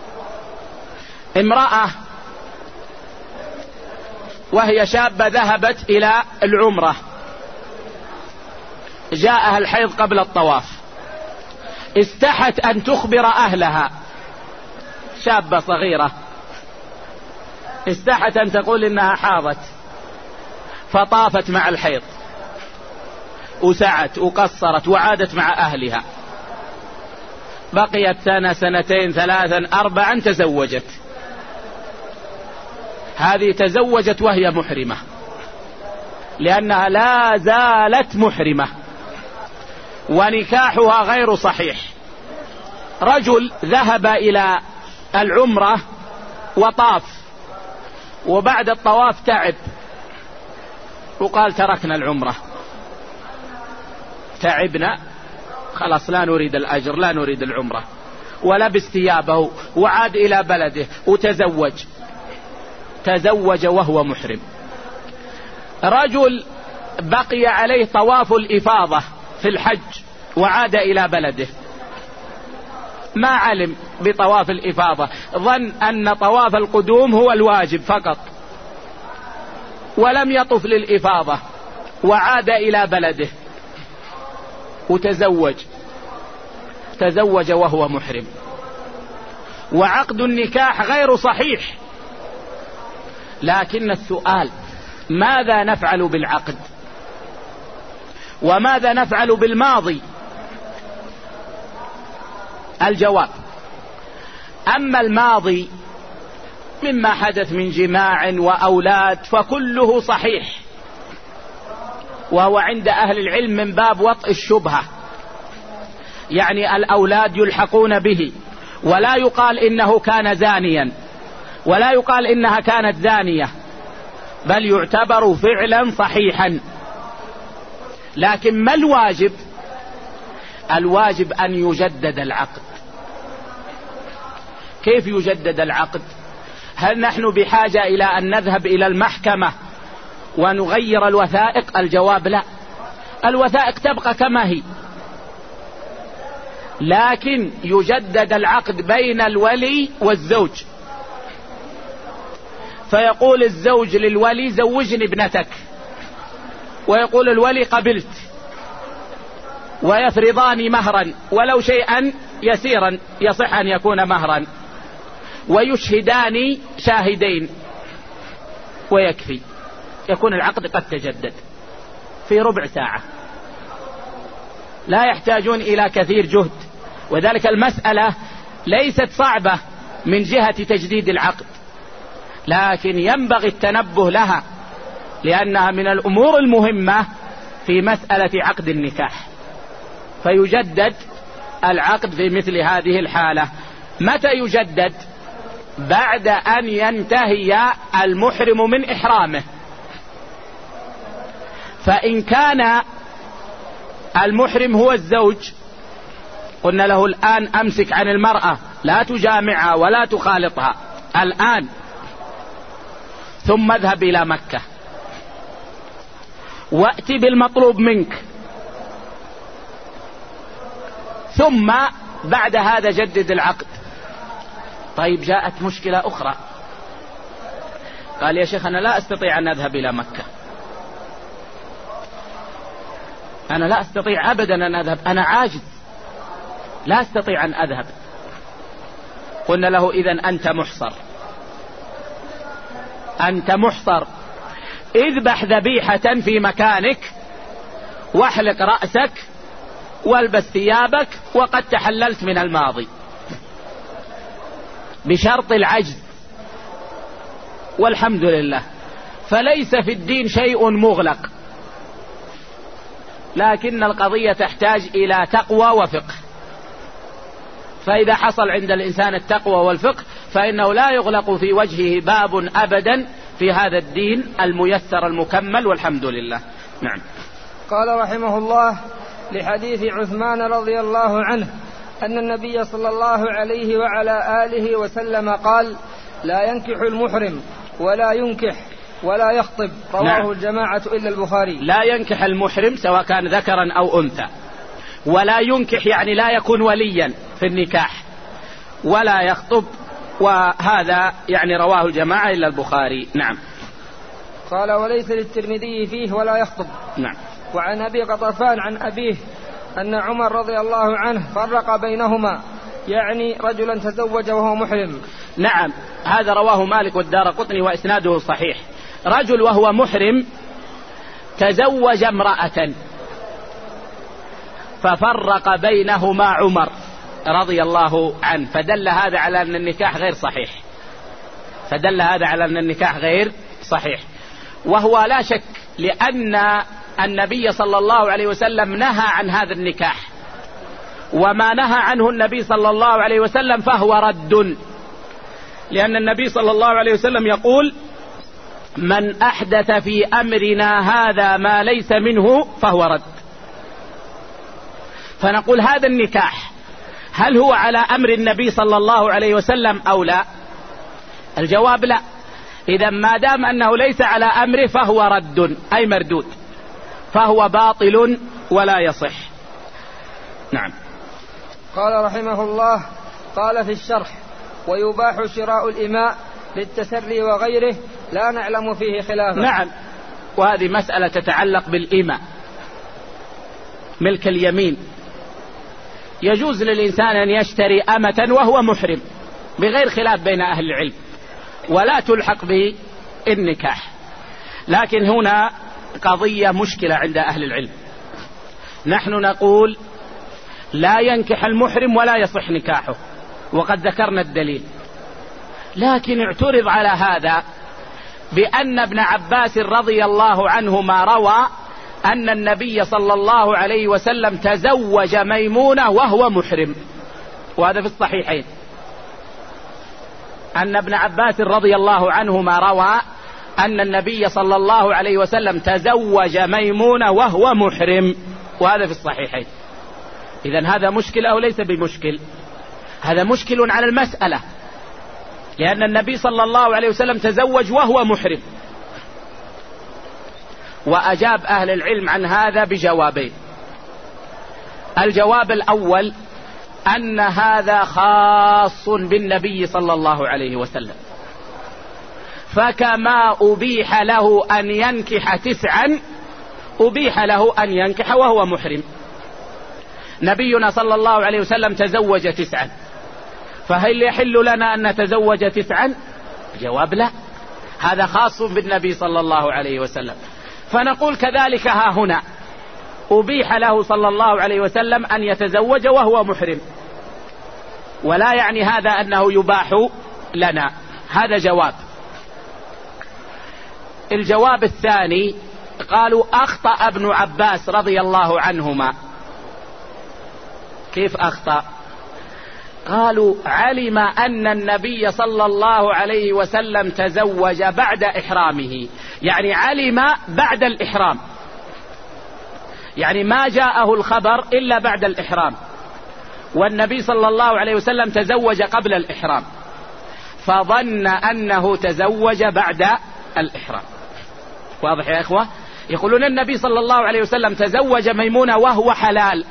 امرأة وهي شابة ذهبت إلى العمرة، جاءها الحيض قبل الطواف، استحت أن تخبر أهلها، شابة صغيرة استحت أن تقول إنها حاضت، فطافت مع الحيض وسعت وقصرت وعادت مع أهلها، بقيت سنة سنتين ثلاثا أربعا تزوجت. هذه تزوجت وهي محرمة، لأنها لا زالت محرمة ونكاحها غير صحيح. رجل ذهب إلى العمرة وطاف، وبعد الطواف تعب وقال تركنا العمرة، تعبنا خلاص لا نريد الأجر لا نريد العمرة، ولبس ثيابه وعاد إلى بلده تزوج وهو محرم. رجل بقي عليه طواف الإفاضة في الحج وعاد إلى بلده، ما علم بطواف الإفاضة، ظن أن طواف القدوم هو الواجب فقط ولم يطف للإفاضة، وعاد إلى بلده تزوج وهو محرم، وعقد النكاح غير صحيح. لكن السؤال: ماذا نفعل بالعقد؟ وماذا نفعل بالماضي؟ الجواب: أما الماضي مما حدث من جماع وأولاد فكله صحيح، وهو عند أهل العلم من باب وطئ الشبهة، يعني الأولاد يلحقون به، ولا يقال إنه كان زانيا ولا يقال إنها كانت زانية، بل يعتبر فعلا صحيحا. لكن ما الواجب؟ الواجب أن يجدد العقد. كيف يجدد العقد؟ هل نحن بحاجة إلى أن نذهب إلى المحكمة ونغير الوثائق؟ الجواب: لا، الوثائق تبقى كما هي، لكن يجدد العقد بين الولي والزوج. فيقول الزوج للولي: زوجني ابنتك، ويقول الولي: قبلت، ويفرضان مهرا ولو شيئا يسيرا يصح أن يكون مهرا، ويشهدان شاهدين ويكفي، يكون العقد قد تجدد في ربع ساعة، لا يحتاجون إلى كثير جهد. وذلك المسألة ليست صعبة من جهة تجديد العقد، لكن ينبغي التنبه لها، لأنها من الأمور المهمة في مسألة عقد النكاح. فيجدد العقد في مثل هذه الحالة. متى يجدد؟ بعد أن ينتهي المحرم من إحرامه. فإن كان المحرم هو الزوج، قلنا له: الآن أمسك عن المرأة، لا تجامعها ولا تخالطها الآن، ثم اذهب إلى مكة وأتي بالمطلوب منك، ثم بعد هذا جدد العقد. طيب، جاءت مشكلة أخرى، قال: يا شيخ، أنا لا أستطيع أن أذهب إلى مكة، أنا لا أستطيع أبدا أن أذهب، أنا عاجز لا أستطيع أن أذهب. قلنا له: إذن أنت محصر، اذبح ذبيحة في مكانك، واحلق رأسك، والبس ثيابك، وقد تحللت من الماضي، بشرط العجز. والحمد لله، فليس في الدين شيء مغلق، لكن القضية تحتاج إلى تقوى وفقه. فإذا حصل عند الإنسان التقوى والفقه فإنه لا يغلق في وجهه باب أبدا في هذا الدين الميسر المكمل، والحمد لله. نعم. قال رحمه الله: لحديث عثمان رضي الله عنه أن النبي صلى الله عليه وعلى آله وسلم قال: لا ينكح المحرم ولا ينكح ولا يخطب. رواه نعم. الجماعة إلا البخاري. لا ينكح المحرم سواء كان ذكرا أو أنثى، ولا ينكح يعني لا يكون وليا في النكاح، ولا يخطب، وهذا يعني رواه الجماعة إلا البخاري. نعم. قال: وليس للترمذي فيه ولا يخطب. نعم. وعن أبي قطفان عن أبيه أن عمر رضي الله عنه فرق بينهما، يعني رجلا تزوج وهو محرم. نعم، هذا رواه مالك والدارقطني وإسناده صحيح. رجل وهو محرم تزوج امرأة ففرق بينهما عمر رضي الله عنه، فدل هذا على أن النكاح غير صحيح. وهو لا شك، لأن النبي صلى الله عليه وسلم نهى عن هذا النكاح، وما نهى عنه النبي صلى الله عليه وسلم فهو رد، لأن النبي صلى الله عليه وسلم يقول: من أحدث في أمرنا هذا ما ليس منه فهو رد. فنقول هذا النكاح هل هو على أمر النبي صلى الله عليه وسلم أو لا؟ الجواب لا. إذا ما دام أنه ليس على أمره فهو رد أي مردود، فهو باطل ولا يصح. نعم. قال رحمه الله: قال في الشرح: ويباح شراء الإماء للتسري وغيره لا نعلم فيه خلافا. نعم، وهذه مسألة تتعلق بالإماء، ملك اليمين. يجوز للإنسان أن يشتري أمة وهو محرم بغير خلاف بين أهل العلم، ولا تلحق بالنكاح. لكن هنا قضية مشكلة عند أهل العلم. نحن نقول لا ينكح المحرم ولا يصح نكاحه، وقد ذكرنا الدليل. لكن اعترض على هذا بأن ابن عباس رضي الله عنهما روى أن النبي صلى الله عليه وسلم تزوج ميمونة وهو محرم، وهذا في الصحيحين. أن ابن عباس رضي الله عنهما روى أن النبي صلى الله عليه وسلم تزوج ميمونة وهو محرم، وهذا في الصحيحين. إذن هذا مشكل أو ليس بمشكل؟ هذا مشكل على المسألة، لأن النبي صلى الله عليه وسلم تزوج وهو محرم. وأجاب أهل العلم عن هذا بجوابين. الجواب الأول أن هذا خاص بالنبي صلى الله عليه وسلم، فكما أبيح له أن ينكح 9 أبيح له أن ينكح وهو محرم. نبينا صلى الله عليه وسلم تزوج 9، فهل يحل لنا أن نتزوج 9؟ جواب لا، هذا خاص بالنبي صلى الله عليه وسلم. فنقول كذلك ها هنا أبيح له صلى الله عليه وسلم أن يتزوج وهو محرم، ولا يعني هذا أنه يباح لنا. هذا جواب. الجواب الثاني قالوا أخطأ ابن عباس رضي الله عنهما. كيف أخطأ؟ قالوا علم أن النبي صلى الله عليه وسلم تزوج بعد إحرامه، يعني علم بعد الإحرام، يعني ما جاءه الخبر إلا بعد الإحرام، والنبي صلى الله عليه وسلم تزوج قبل الإحرام، فظن أنه تزوج بعد الإحرام. واضح يا إخوة؟ يقولون النبي صلى الله عليه وسلم تزوج ميمونة وهو حلال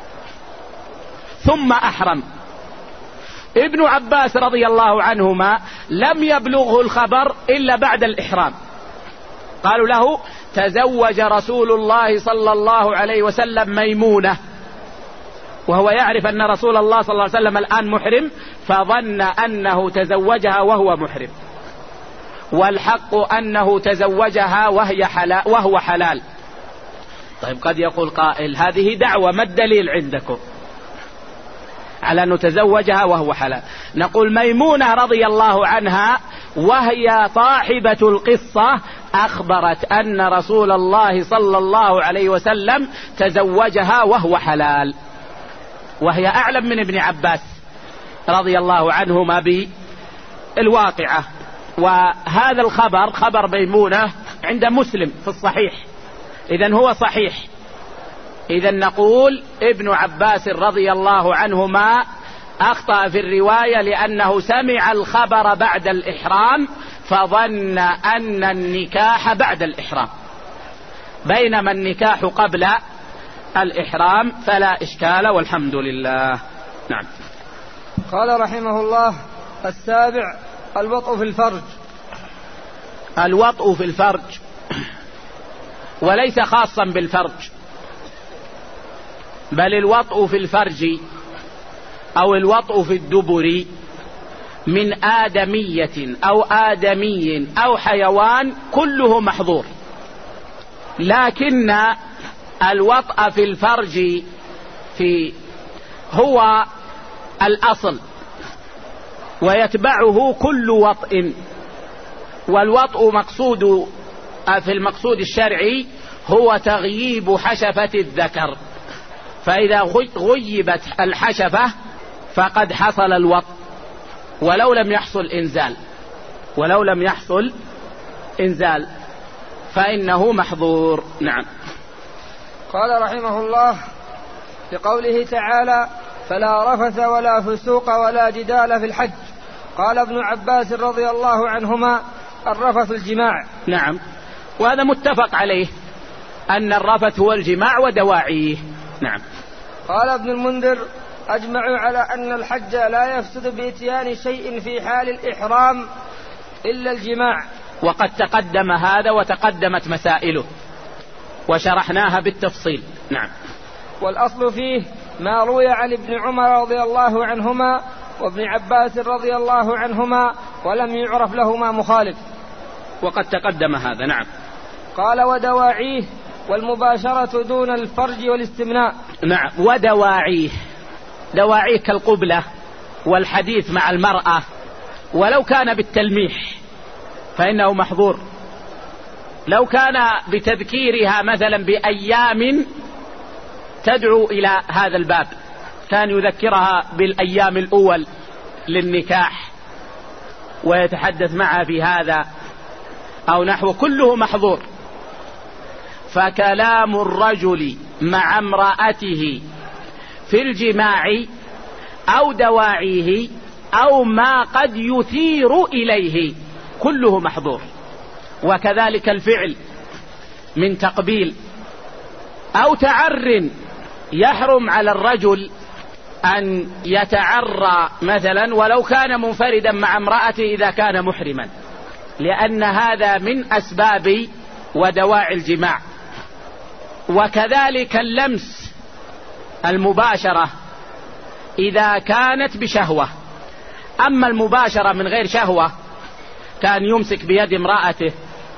ثم أحرم. ابن عباس رضي الله عنهما لم يبلغه الخبر إلا بعد الإحرام. قالوا له تزوج رسول الله صلى الله عليه وسلم ميمونة، وهو يعرف أن رسول الله صلى الله عليه وسلم الآن محرم، فظن أنه تزوجها وهو محرم، والحق أنه تزوجها وهو حلال. طيب قد يقول قائل هذه دعوة، ما الدليل عندكم على أنه تزوجها وهو حلال؟ نقول ميمونة رضي الله عنها وهي صاحبة القصة أخبرت أن رسول الله صلى الله عليه وسلم تزوجها وهو حلال، وهي أعلم من ابن عباس رضي الله عنهما بالواقعة. وهذا الخبر خبر ميمونة عند مسلم في الصحيح، إذن هو صحيح. إذن نقول ابن عباس رضي الله عنهما أخطأ في الرواية لأنه سمع الخبر بعد الإحرام فظن أن النكاح بعد الإحرام، بينما النكاح قبل الإحرام، فلا إشكال والحمد لله. نعم. قال رحمه الله: السابع الوطء في الفرج. الوطء في الفرج وليس خاصا بالفرج، بل الوطء في الفرج أو الوطء في الدبر من آدمية أو آدمي أو حيوان كله محظور، لكن الوطء في الفرج هو الأصل، ويتبعه كل وطء. والوطء مقصود في المقصود الشرعي هو تغييب حشفة الذكر، فإذا غيبت الحشفة فقد حصل الوطء ولو لم يحصل إنزال فإنه محظور. نعم. قال رحمه الله: بقوله تعالى: فلا رفث ولا فسوق ولا جدال في الحج. قال ابن عباس رضي الله عنهما: الرفث الجماع. نعم، وهذا متفق عليه أن الرفث هو الجماع ودواعيه. نعم. قال ابن المنذر: أجمعوا على أن الحج لا يفسد بإتيان شيء في حال الإحرام إلا الجماع. وقد تقدم هذا وتقدمت مسائله وشرحناها بالتفصيل. نعم. والأصل فيه ما روي عن ابن عمر رضي الله عنهما وابن عباس رضي الله عنهما ولم يعرف لهما مخالف. وقد تقدم هذا. نعم. قال: ودواعيه والمباشرة دون الفرج والاستمناء. نعم. ودواعيه، دواعيه كالقبلة والحديث مع المرأة، ولو كان بالتلميح فإنه محظور. لو كان بتذكيرها مثلا بأيام تدعو إلى هذا الباب، كان يذكرها بالأيام الأول للنكاح ويتحدث معها في هذا أو نحو، كله محظور. فكلام الرجل مع امرأته في الجماع أو دواعيه أو ما قد يثير إليه كله محظور. وكذلك الفعل من تقبيل أو تعر، يحرم على الرجل أن يتعرى مثلا ولو كان منفردا مع امرأته إذا كان محرما، لأن هذا من أسباب ودواعي الجماع. وكذلك اللمس، المباشرة إذا كانت بشهوة. أما المباشرة من غير شهوة كان يمسك بيد امرأته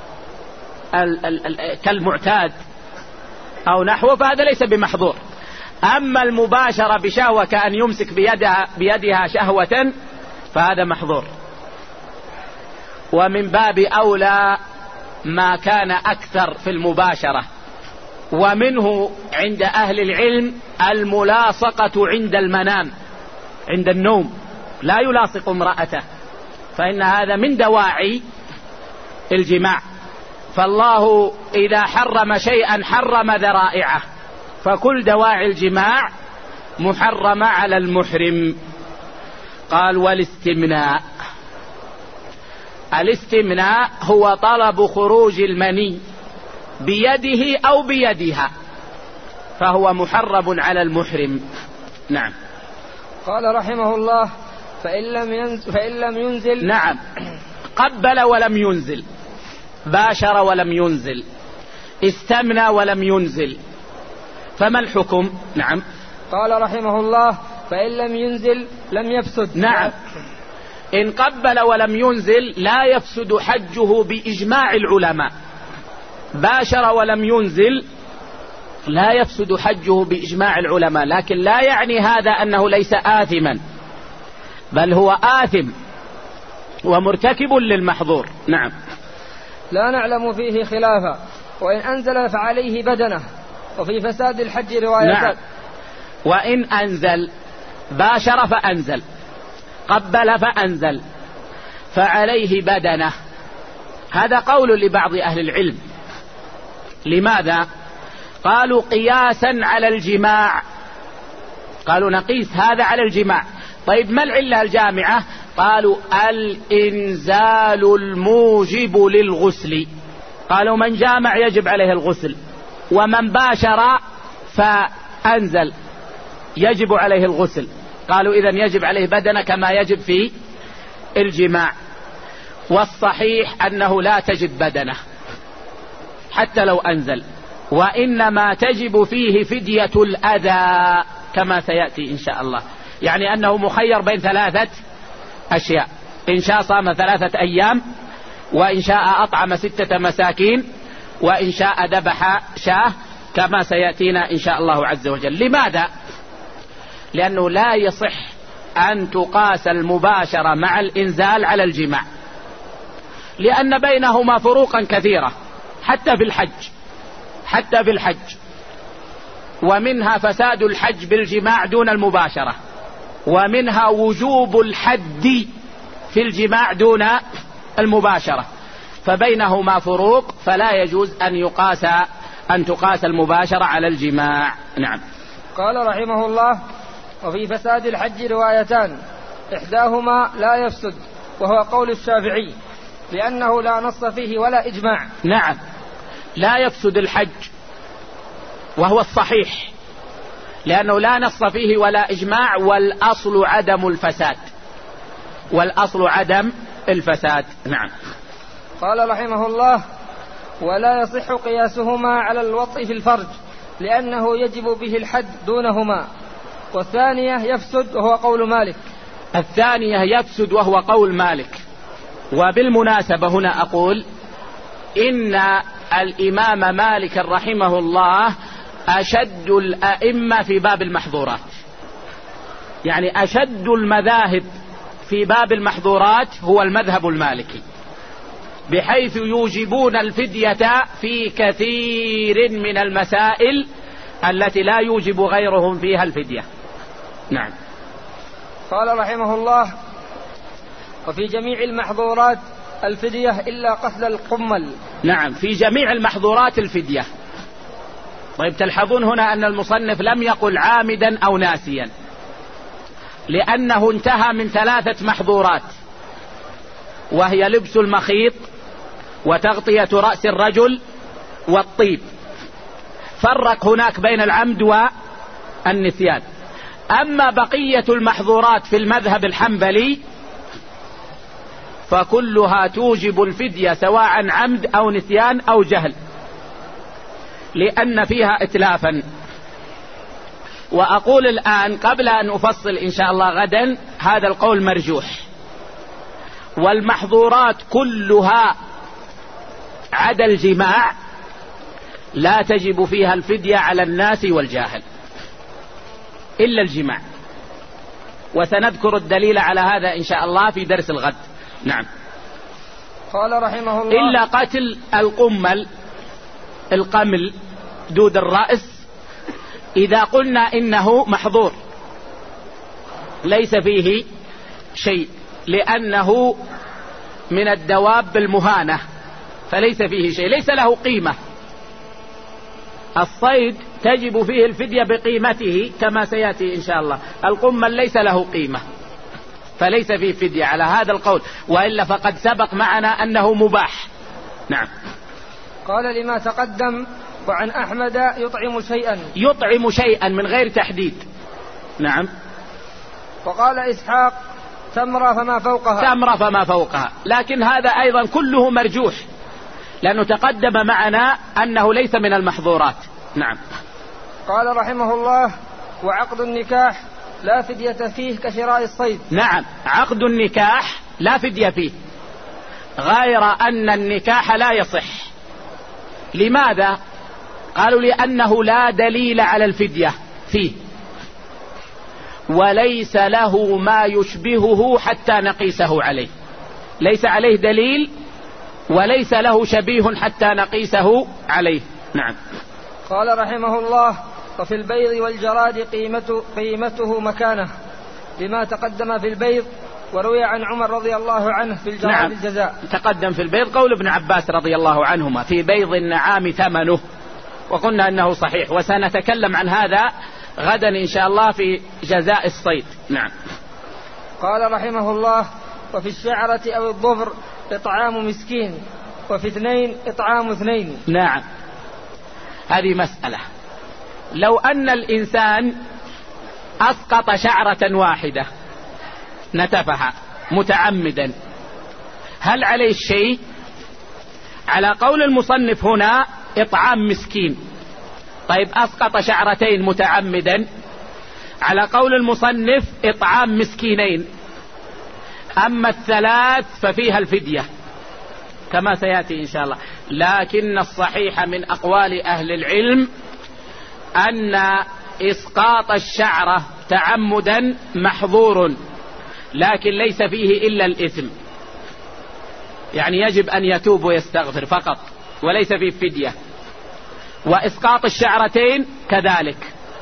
كالمعتاد أو نحوه فهذا ليس بمحظور. أما المباشرة بشهوة كأن يمسك بيدها شهوة فهذا محظور. ومن باب أولى ما كان أكثر في المباشرة. ومنه عند أهل العلم الملاصقة عند المنام، عند النوم لا يلاصق امرأته، فإن هذا من دواعي الجماع. فالله إذا حرم شيئا حرم ذرائعه، فكل دواعي الجماع محرمة على المحرم. قال: والاستمناء. الاستمناء هو طلب خروج المني بيده أو بيدها، فهو محرم على المحرم. نعم. قال رحمه الله: فإن لم ينزل. نعم. قبل ولم ينزل، باشر ولم ينزل، استمنى ولم ينزل، فما الحكم؟ نعم. قال رحمه الله: فإن لم ينزل لم يفسد. نعم. إن قبل ولم ينزل لا يفسد حجه بإجماع العلماء. باشر ولم ينزل لا يفسد حجه بإجماع العلماء، لكن لا يعني هذا أنه ليس آثما، بل هو آثم ومرتكب للمحظور. نعم. لا نعلم فيه خلافا، وإن أنزل فعليه بدنه، وفي فساد الحج روايتان. نعم. وإن أنزل، باشر فأنزل، قبل فأنزل، فعليه بدنه. هذا قول لبعض أهل العلم. لماذا؟ قالوا قياسا على الجماع، قالوا نقيس هذا على الجماع. طيب ما العلة الجامعة؟ قالوا الإنزال الموجب للغسل. قالوا من جامع يجب عليه الغسل، ومن باشر فأنزل يجب عليه الغسل. قالوا إذن يجب عليه بدنه كما يجب في الجماع. والصحيح أنه لا تجب بدنه حتى لو أنزل، وإنما تجب فيه فدية الأذى كما سيأتي إن شاء الله. يعني أنه مخير بين 3 أشياء: إن شاء صام 3 أيام، وإن شاء أطعم 6 مساكين، وإن شاء ذبح شاة كما سيأتينا إن شاء الله عز وجل. لماذا؟ لأنه لا يصح أن تقاس المباشرة مع الإنزال على الجماع، لأن بينهما فروقا كثيرة حتى في الحج، ومنها فساد الحج بالجماع دون المباشرة، ومنها وجوب الحد في الجماع دون المباشرة، فبينهما فروق، فلا يجوز أن تقاس المباشرة على الجماع. نعم. قال رحمه الله: وفي فساد الحج روايتان، إحداهما لا يفسد وهو قول الشافعي لأنه لا نص فيه ولا إجماع. نعم، لا يفسد الحج وهو الصحيح لأنه لا نص فيه ولا إجماع، والأصل عدم الفساد، والأصل عدم الفساد. نعم. قال رحمه الله: ولا يصح قياسهما على الوطء في الفرج لأنه يجب به الحد دونهما. والثانية يفسد وهو قول مالك. الثانية يفسد وهو قول مالك. وبالمناسبة هنا أقول إن الإمام مالك رحمه الله أشد الأئمة في باب المحظورات، يعني أشد المذاهب في باب المحظورات هو المذهب المالكي، بحيث يوجبون الفدية في كثير من المسائل التي لا يوجب غيرهم فيها الفدية. نعم. قال رحمه الله: وفي جميع المحظورات الفدية إلا قتل القمل. نعم، في جميع المحظورات الفدية. طيب، تلحظون هنا أن المصنف لم يقل عامدا أو ناسيا، لأنه انتهى من 3 محظورات، وهي لبس المخيط وتغطية رأس الرجل والطيب. فرق هناك بين العمد والنسيان. أما بقية المحظورات في المذهب الحنبلي فكلها توجب الفدية سواء عمد أو نسيان أو جهل، لأن فيها إتلافا. وأقول الآن قبل أن أفصل إن شاء الله غدا هذا القول مرجوح، والمحظورات كلها عدا الجماع لا تجب فيها الفدية على الناس والجاهل إلا الجماع، وسنذكر الدليل على هذا إن شاء الله في درس الغد. نعم. قال رحمه الله: إلا قتل القمل دود الرأس، إذا قلنا إنه محظور ليس فيه شيء لأنه من الدواب المهانة، فليس فيه شيء، ليس له قيمة. الصيد تجب فيه الفدية بقيمته كما سيأتي إن شاء الله. القمل ليس له قيمة فليس فيه فدية على هذا القول، وإلا فقد سبق معنا أنه مباح. نعم. قال: لما تقدم. وعن أحمد يطعم شيئا من غير تحديد. نعم. وقال إسحاق: تمرة فما فوقها. لكن هذا أيضا كله مرجوح لأنه تقدم معنا أنه ليس من المحظورات. نعم. قال رحمه الله: وعقد النكاح لا فدية فيه كشراء الصيد. نعم، عقد النكاح لا فدية فيه، غير أن النكاح لا يصح. لماذا؟ قالوا لأنه لا دليل على الفدية فيه، وليس له ما يشبهه حتى نقيسه عليه، ليس عليه دليل وليس له شبيه حتى نقيسه عليه. نعم. قال رحمه الله: وفي البيض والجراد قيمته مكانه لما تقدم في البيض، وروي عن عمر رضي الله عنه في الجراد. نعم. الجزاء. تقدم في البيض قول ابن عباس رضي الله عنهما: في بيض النعام ثمنه، وقلنا أنه صحيح، وسنتكلم عن هذا غدا إن شاء الله في جزاء الصيد. نعم. قال رحمه الله: وفي الشعرة أو الظفر إطعام مسكين، وفي 2 إطعام 2. نعم. هذه مسألة، لو أن الإنسان أسقط شعرة واحدة نتفها متعمدا، هل عليه الشيء؟ على قول المصنف هنا إطعام مسكين. طيب، أسقط 2 متعمدا، على قول المصنف إطعام مسكينين. أما 3 ففيها الفدية كما سيأتي إن شاء الله. لكن الصحيح من أقوال أهل العلم أن إسقاط الشعرة تعمدا محظور، لكن ليس فيه إلا الإثم، يعني يجب أن يتوب ويستغفر فقط، وليس فيه فدية. وإسقاط 2 كذلك،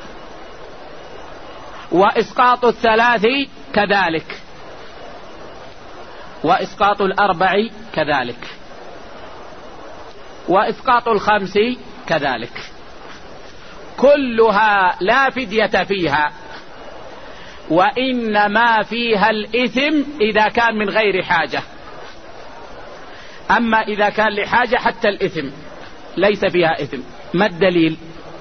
وإسقاط 3 كذلك، وإسقاط 4 كذلك، وإسقاط 5 كذلك، كلها لا فدية فيها وإنما فيها الإثم إذا كان من غير حاجة. أما إذا كان لحاجة حتى الإثم ليس فيها إثم. ما الدليل؟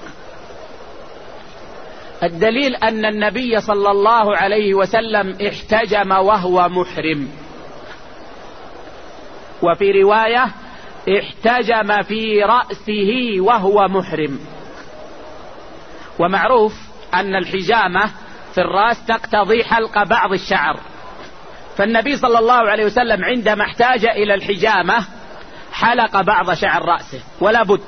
الدليل أن النبي صلى الله عليه وسلم احتجم وهو محرم، وفي رواية احتجم في رأسه وهو محرم. ومعروف أن الحجامة في الرأس تقتضي حلق بعض الشعر، فالنبي صلى الله عليه وسلم عندما احتاج إلى الحجامة حلق بعض شعر رأسه ولا بد،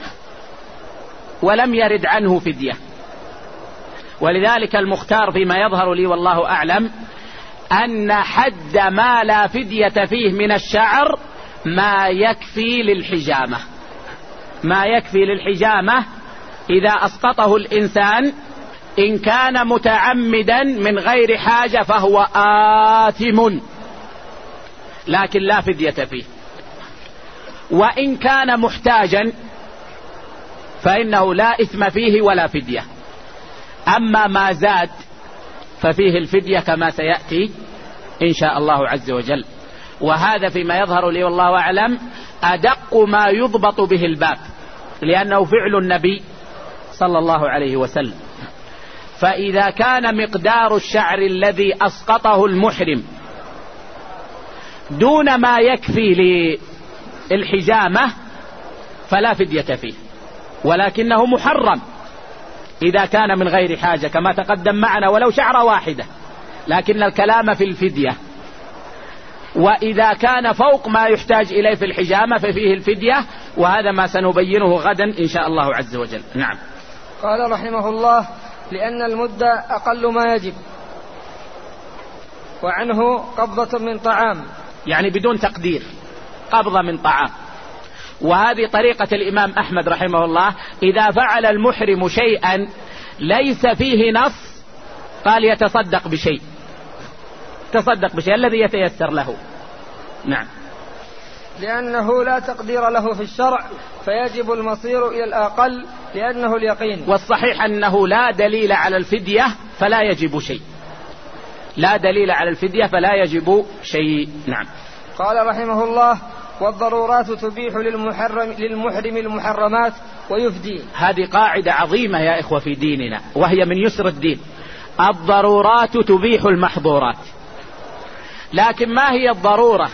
ولم يرد عنه فدية. ولذلك المختار فيما يظهر لي والله أعلم أن حد ما لا فدية فيه من الشعر ما يكفي للحجامة، ما يكفي للحجامة إذا أسقطه الإنسان إن كان متعمدا من غير حاجة فهو آثم، لكن لا فدية فيه. وإن كان محتاجا فإنه لا إثم فيه ولا فدية. أما ما زاد ففيه الفدية كما سيأتي إن شاء الله عز وجل. وهذا فيما يظهر لي والله أعلم أدق ما يضبط به الباب، لأنه فعل النبي صلى الله عليه وسلم. فإذا كان مقدار الشعر الذي أسقطه المحرم دون ما يكفي للحجامة فلا فدية فيه، ولكنه محرم إذا كان من غير حاجة كما تقدم معنا ولو شعرة واحدة، لكن الكلام في الفدية. وإذا كان فوق ما يحتاج إليه في الحجامة ففيه الفدية، وهذا ما سنبينه غدا إن شاء الله عز وجل. نعم. قال رحمه الله: لأن المدة أقل ما يجب، وعنه قبضة من طعام، يعني بدون تقدير، قبضة من طعام. وهذه طريقة الإمام أحمد رحمه الله، إذا فعل المحرم شيئا ليس فيه نص قال يتصدق بشيء، تصدق بشيء الذي يتيسر له. نعم. لأنه لا تقدير له في الشرع فيجب المصير إلى الأقل لأنه اليقين. والصحيح أنه لا دليل على الفدية فلا يجب شيء، لا دليل على الفدية فلا يجب شيء. نعم. قال رحمه الله: والضرورات تبيح للمحرم المحرمات ويفدي. هذه قاعدة عظيمة يا إخوة في ديننا، وهي من يسر الدين. الضرورات تبيح المحظورات. لكن ما هي الضرورة؟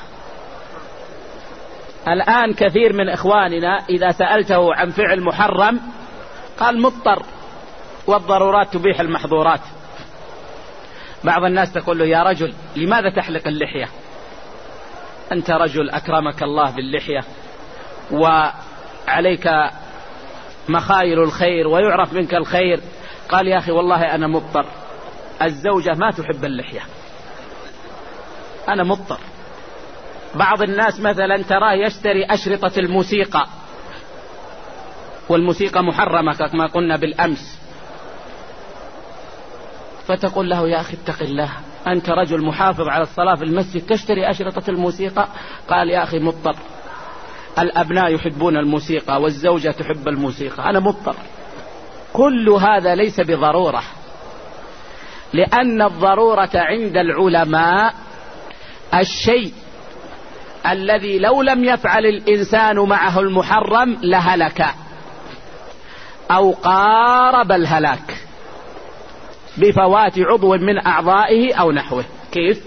الآن كثير من إخواننا إذا سألته عن فعل محرم قال مضطر، والضرورات تبيح المحظورات. بعض الناس تقول له: يا رجل لماذا تحلق اللحية؟ أنت رجل أكرمك الله باللحية وعليك مخايل الخير ويعرف منك الخير. قال: يا أخي والله أنا مضطر، الزوجة ما تحب اللحية، أنا مضطر. بعض الناس مثلا تراه يشتري أشرطة الموسيقى، والموسيقى محرمة كما قلنا بالأمس، فتقول له: يا أخي اتق الله، أنت رجل محافظ على الصلاة في المسجد تشتري أشرطة الموسيقى؟ قال: يا أخي مضطر، الأبناء يحبون الموسيقى والزوجة تحب الموسيقى، أنا مضطر. كل هذا ليس بضرورة، لأن الضرورة عند العلماء الشيء الذي لو لم يفعل الإنسان معه المحرم لهلك أو قارب الهلاك بفوات عضو من أعضائه أو نحوه. كيف؟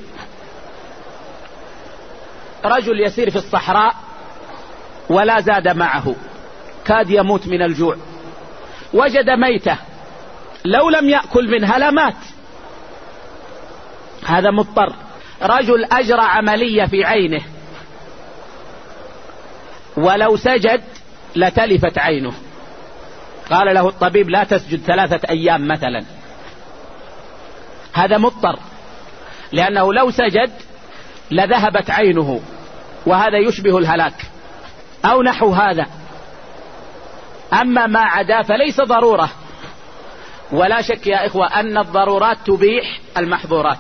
رجل يسير في الصحراء ولا زاد معه، كاد يموت من الجوع، وجد ميتة لو لم يأكل منها لمات، هذا مضطر. رجل أجرى عملية في عينه ولو سجد لتلفت عينه، قال له الطبيب لا تسجد 3 أيام مثلا، هذا مضطر، لأنه لو سجد لذهبت عينه، وهذا يشبه الهلاك أو نحو هذا. أما ما عدا فليس ضرورة. ولا شك يا إخوة أن الضرورات تبيح المحظورات،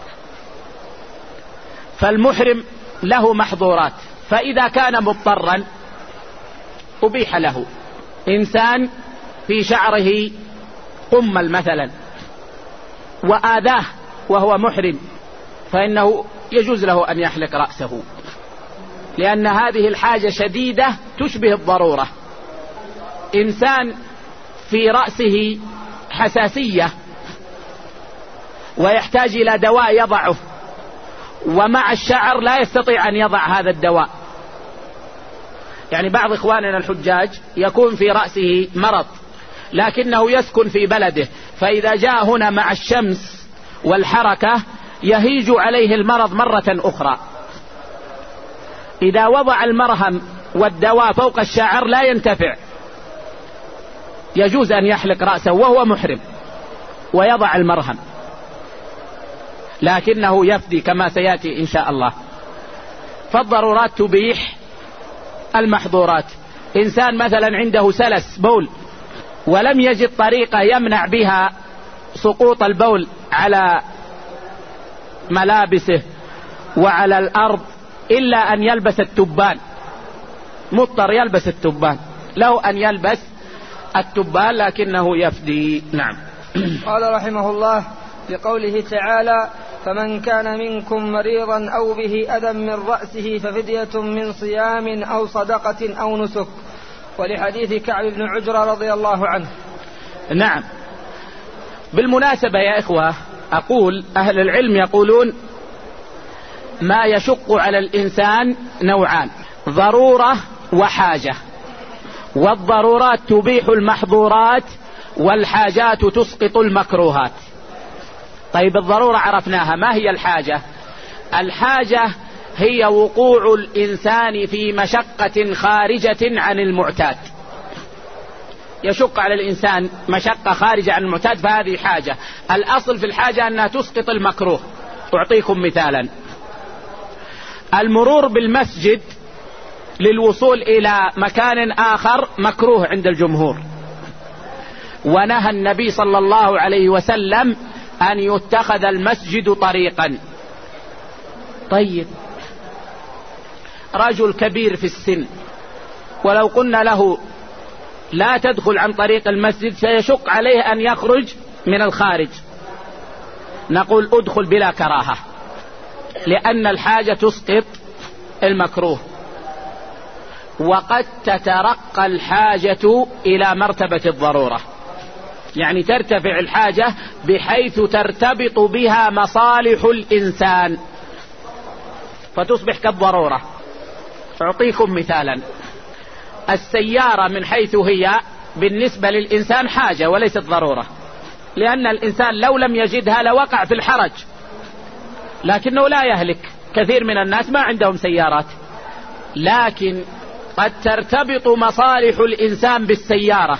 فالمحرم له محظورات، فإذا كان مضطرا أبيح له. إنسان في شعره قمل مثلا وآذاه وهو محرم فإنه يجوز له أن يحلق رأسه، لأن هذه الحاجة شديدة تشبه الضرورة. إنسان في رأسه حساسية ويحتاج إلى دواء يضعه، ومع الشعر لا يستطيع أن يضع هذا الدواء. يعني بعض إخواننا الحجاج يكون في رأسه مرض لكنه يسكن في بلده، فإذا جاء هنا مع الشمس والحركة يهيج عليه المرض مرة أخرى. إذا وضع المرهم والدواء فوق الشعر لا ينتفع، يجوز أن يحلق رأسه وهو محرم ويضع المرهم، لكنه يفدي كما سيأتي إن شاء الله. فالضرورات تبيح المحظورات. إنسان مثلا عنده سلس بول ولم يجد طريقة يمنع بها سقوط البول على ملابسه وعلى الأرض إلا أن يلبس التبان، مضطر يلبس التبان، لو أن يلبس التبان لكنه يفدي. نعم. قال رحمه الله في قوله تعالى: فمن كان منكم مريضا أو به أذى من رأسه ففدية من صيام أو صدقة أو نسك، ولحديث كعب بن عجرة رضي الله عنه. نعم. بالمناسبة يا إخوة أقول أهل العلم يقولون ما يشق على الإنسان نوعان: ضرورة وحاجة، والضرورات تبيح المحظورات والحاجات تسقط المكروهات. طيب الضرورة عرفناها، ما هي الحاجة؟ الحاجة هي وقوع الإنسان في مشقة خارجة عن المعتاد، يشق على الإنسان مشقة خارجة عن المعتاد فهذه حاجة. الأصل في الحاجة أنها تسقط المكروه. أعطيكم مثالا: المرور بالمسجد للوصول إلى مكان آخر مكروه عند الجمهور، ونهى النبي صلى الله عليه وسلم أن يتخذ المسجد طريقا. طيب رجل كبير في السن ولو قلنا له لا تدخل عن طريق المسجد سيشق عليه أن يخرج من الخارج، نقول ادخل بلا كراهة، لأن الحاجة تسقط المكروه. وقد تترقى الحاجة إلى مرتبة الضرورة، يعني ترتفع الحاجة بحيث ترتبط بها مصالح الإنسان فتصبح كالضرورة. أعطيكم مثالا: السيارة من حيث هي بالنسبة للإنسان حاجة وليست ضرورة، لأن الإنسان لو لم يجدها لوقع في الحرج، لكنه لا يهلك. كثير من الناس ما عندهم سيارات، لكن قد ترتبط مصالح الإنسان بالسيارة،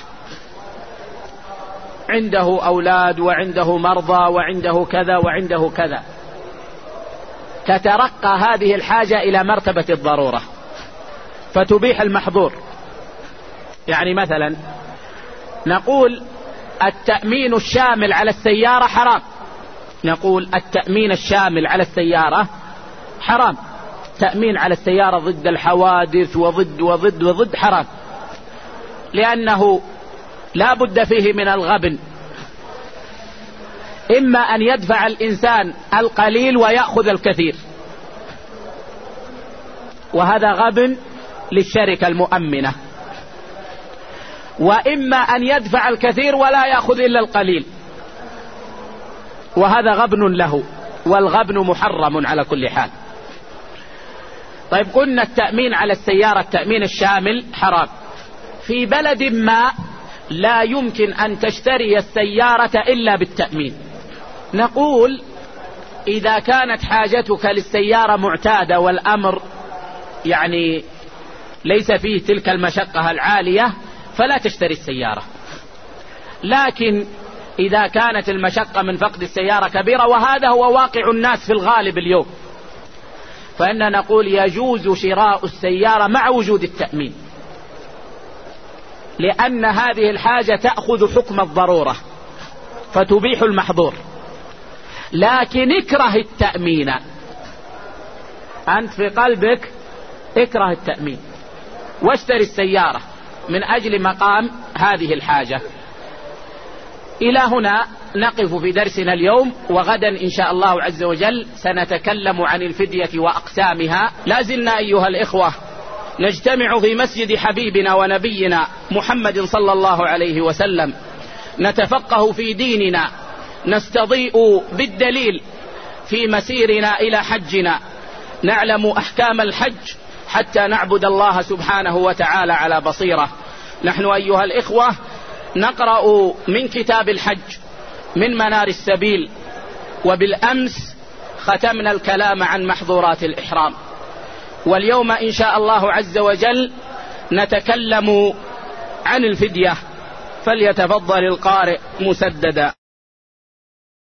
عنده أولاد وعنده مرضى وعنده كذا وعنده كذا، تترقى هذه الحاجة إلى مرتبة الضرورة فتبيح المحظور. يعني مثلا نقول التأمين الشامل على السيارة حرام، نقول التأمين الشامل على السيارة حرام، تأمين على السيارة ضد الحوادث وضد وضد وضد حرام، لأنه لا بد فيه من الغبن، إما أن يدفع الإنسان القليل ويأخذ الكثير، وهذا غبن للشركة المؤمنة، وإما أن يدفع الكثير ولا يأخذ إلا القليل، وهذا غبن له، والغبن محرم على كل حال. طيب قلنا التأمين على السيارة التأمين الشامل حرام. في بلد ما لا يمكن أن تشتري السيارة إلا بالتأمين، نقول إذا كانت حاجتك للسيارة معتادة والأمر يعني ليس فيه تلك المشقة العالية فلا تشتري السيارة، لكن إذا كانت المشقة من فقد السيارة كبيرة، وهذا هو واقع الناس في الغالب اليوم، فإننا نقول يجوز شراء السيارة مع وجود التأمين، لأن هذه الحاجة تأخذ حكم الضرورة فتبيح المحظور. لكن اكره التأمين، أنت في قلبك اكره التأمين واشتري السيارة من أجل مقام هذه الحاجة. إلى هنا نقف في درسنا اليوم، وغدا إن شاء الله عز وجل سنتكلم عن الفدية وأقسامها. لازلنا أيها الإخوة نجتمع في مسجد حبيبنا ونبينا محمد صلى الله عليه وسلم، نتفقه في ديننا، نستضيء بالدليل في مسيرنا إلى حجنا، نعلم أحكام الحج حتى نعبد الله سبحانه وتعالى على بصيرة. نحن أيها الإخوة نقرأ من كتاب الحج من منار السبيل، وبالأمس ختمنا الكلام عن محظورات الإحرام، واليوم إن شاء الله عز وجل نتكلم عن الفدية. فليتفضل القارئ مسددا.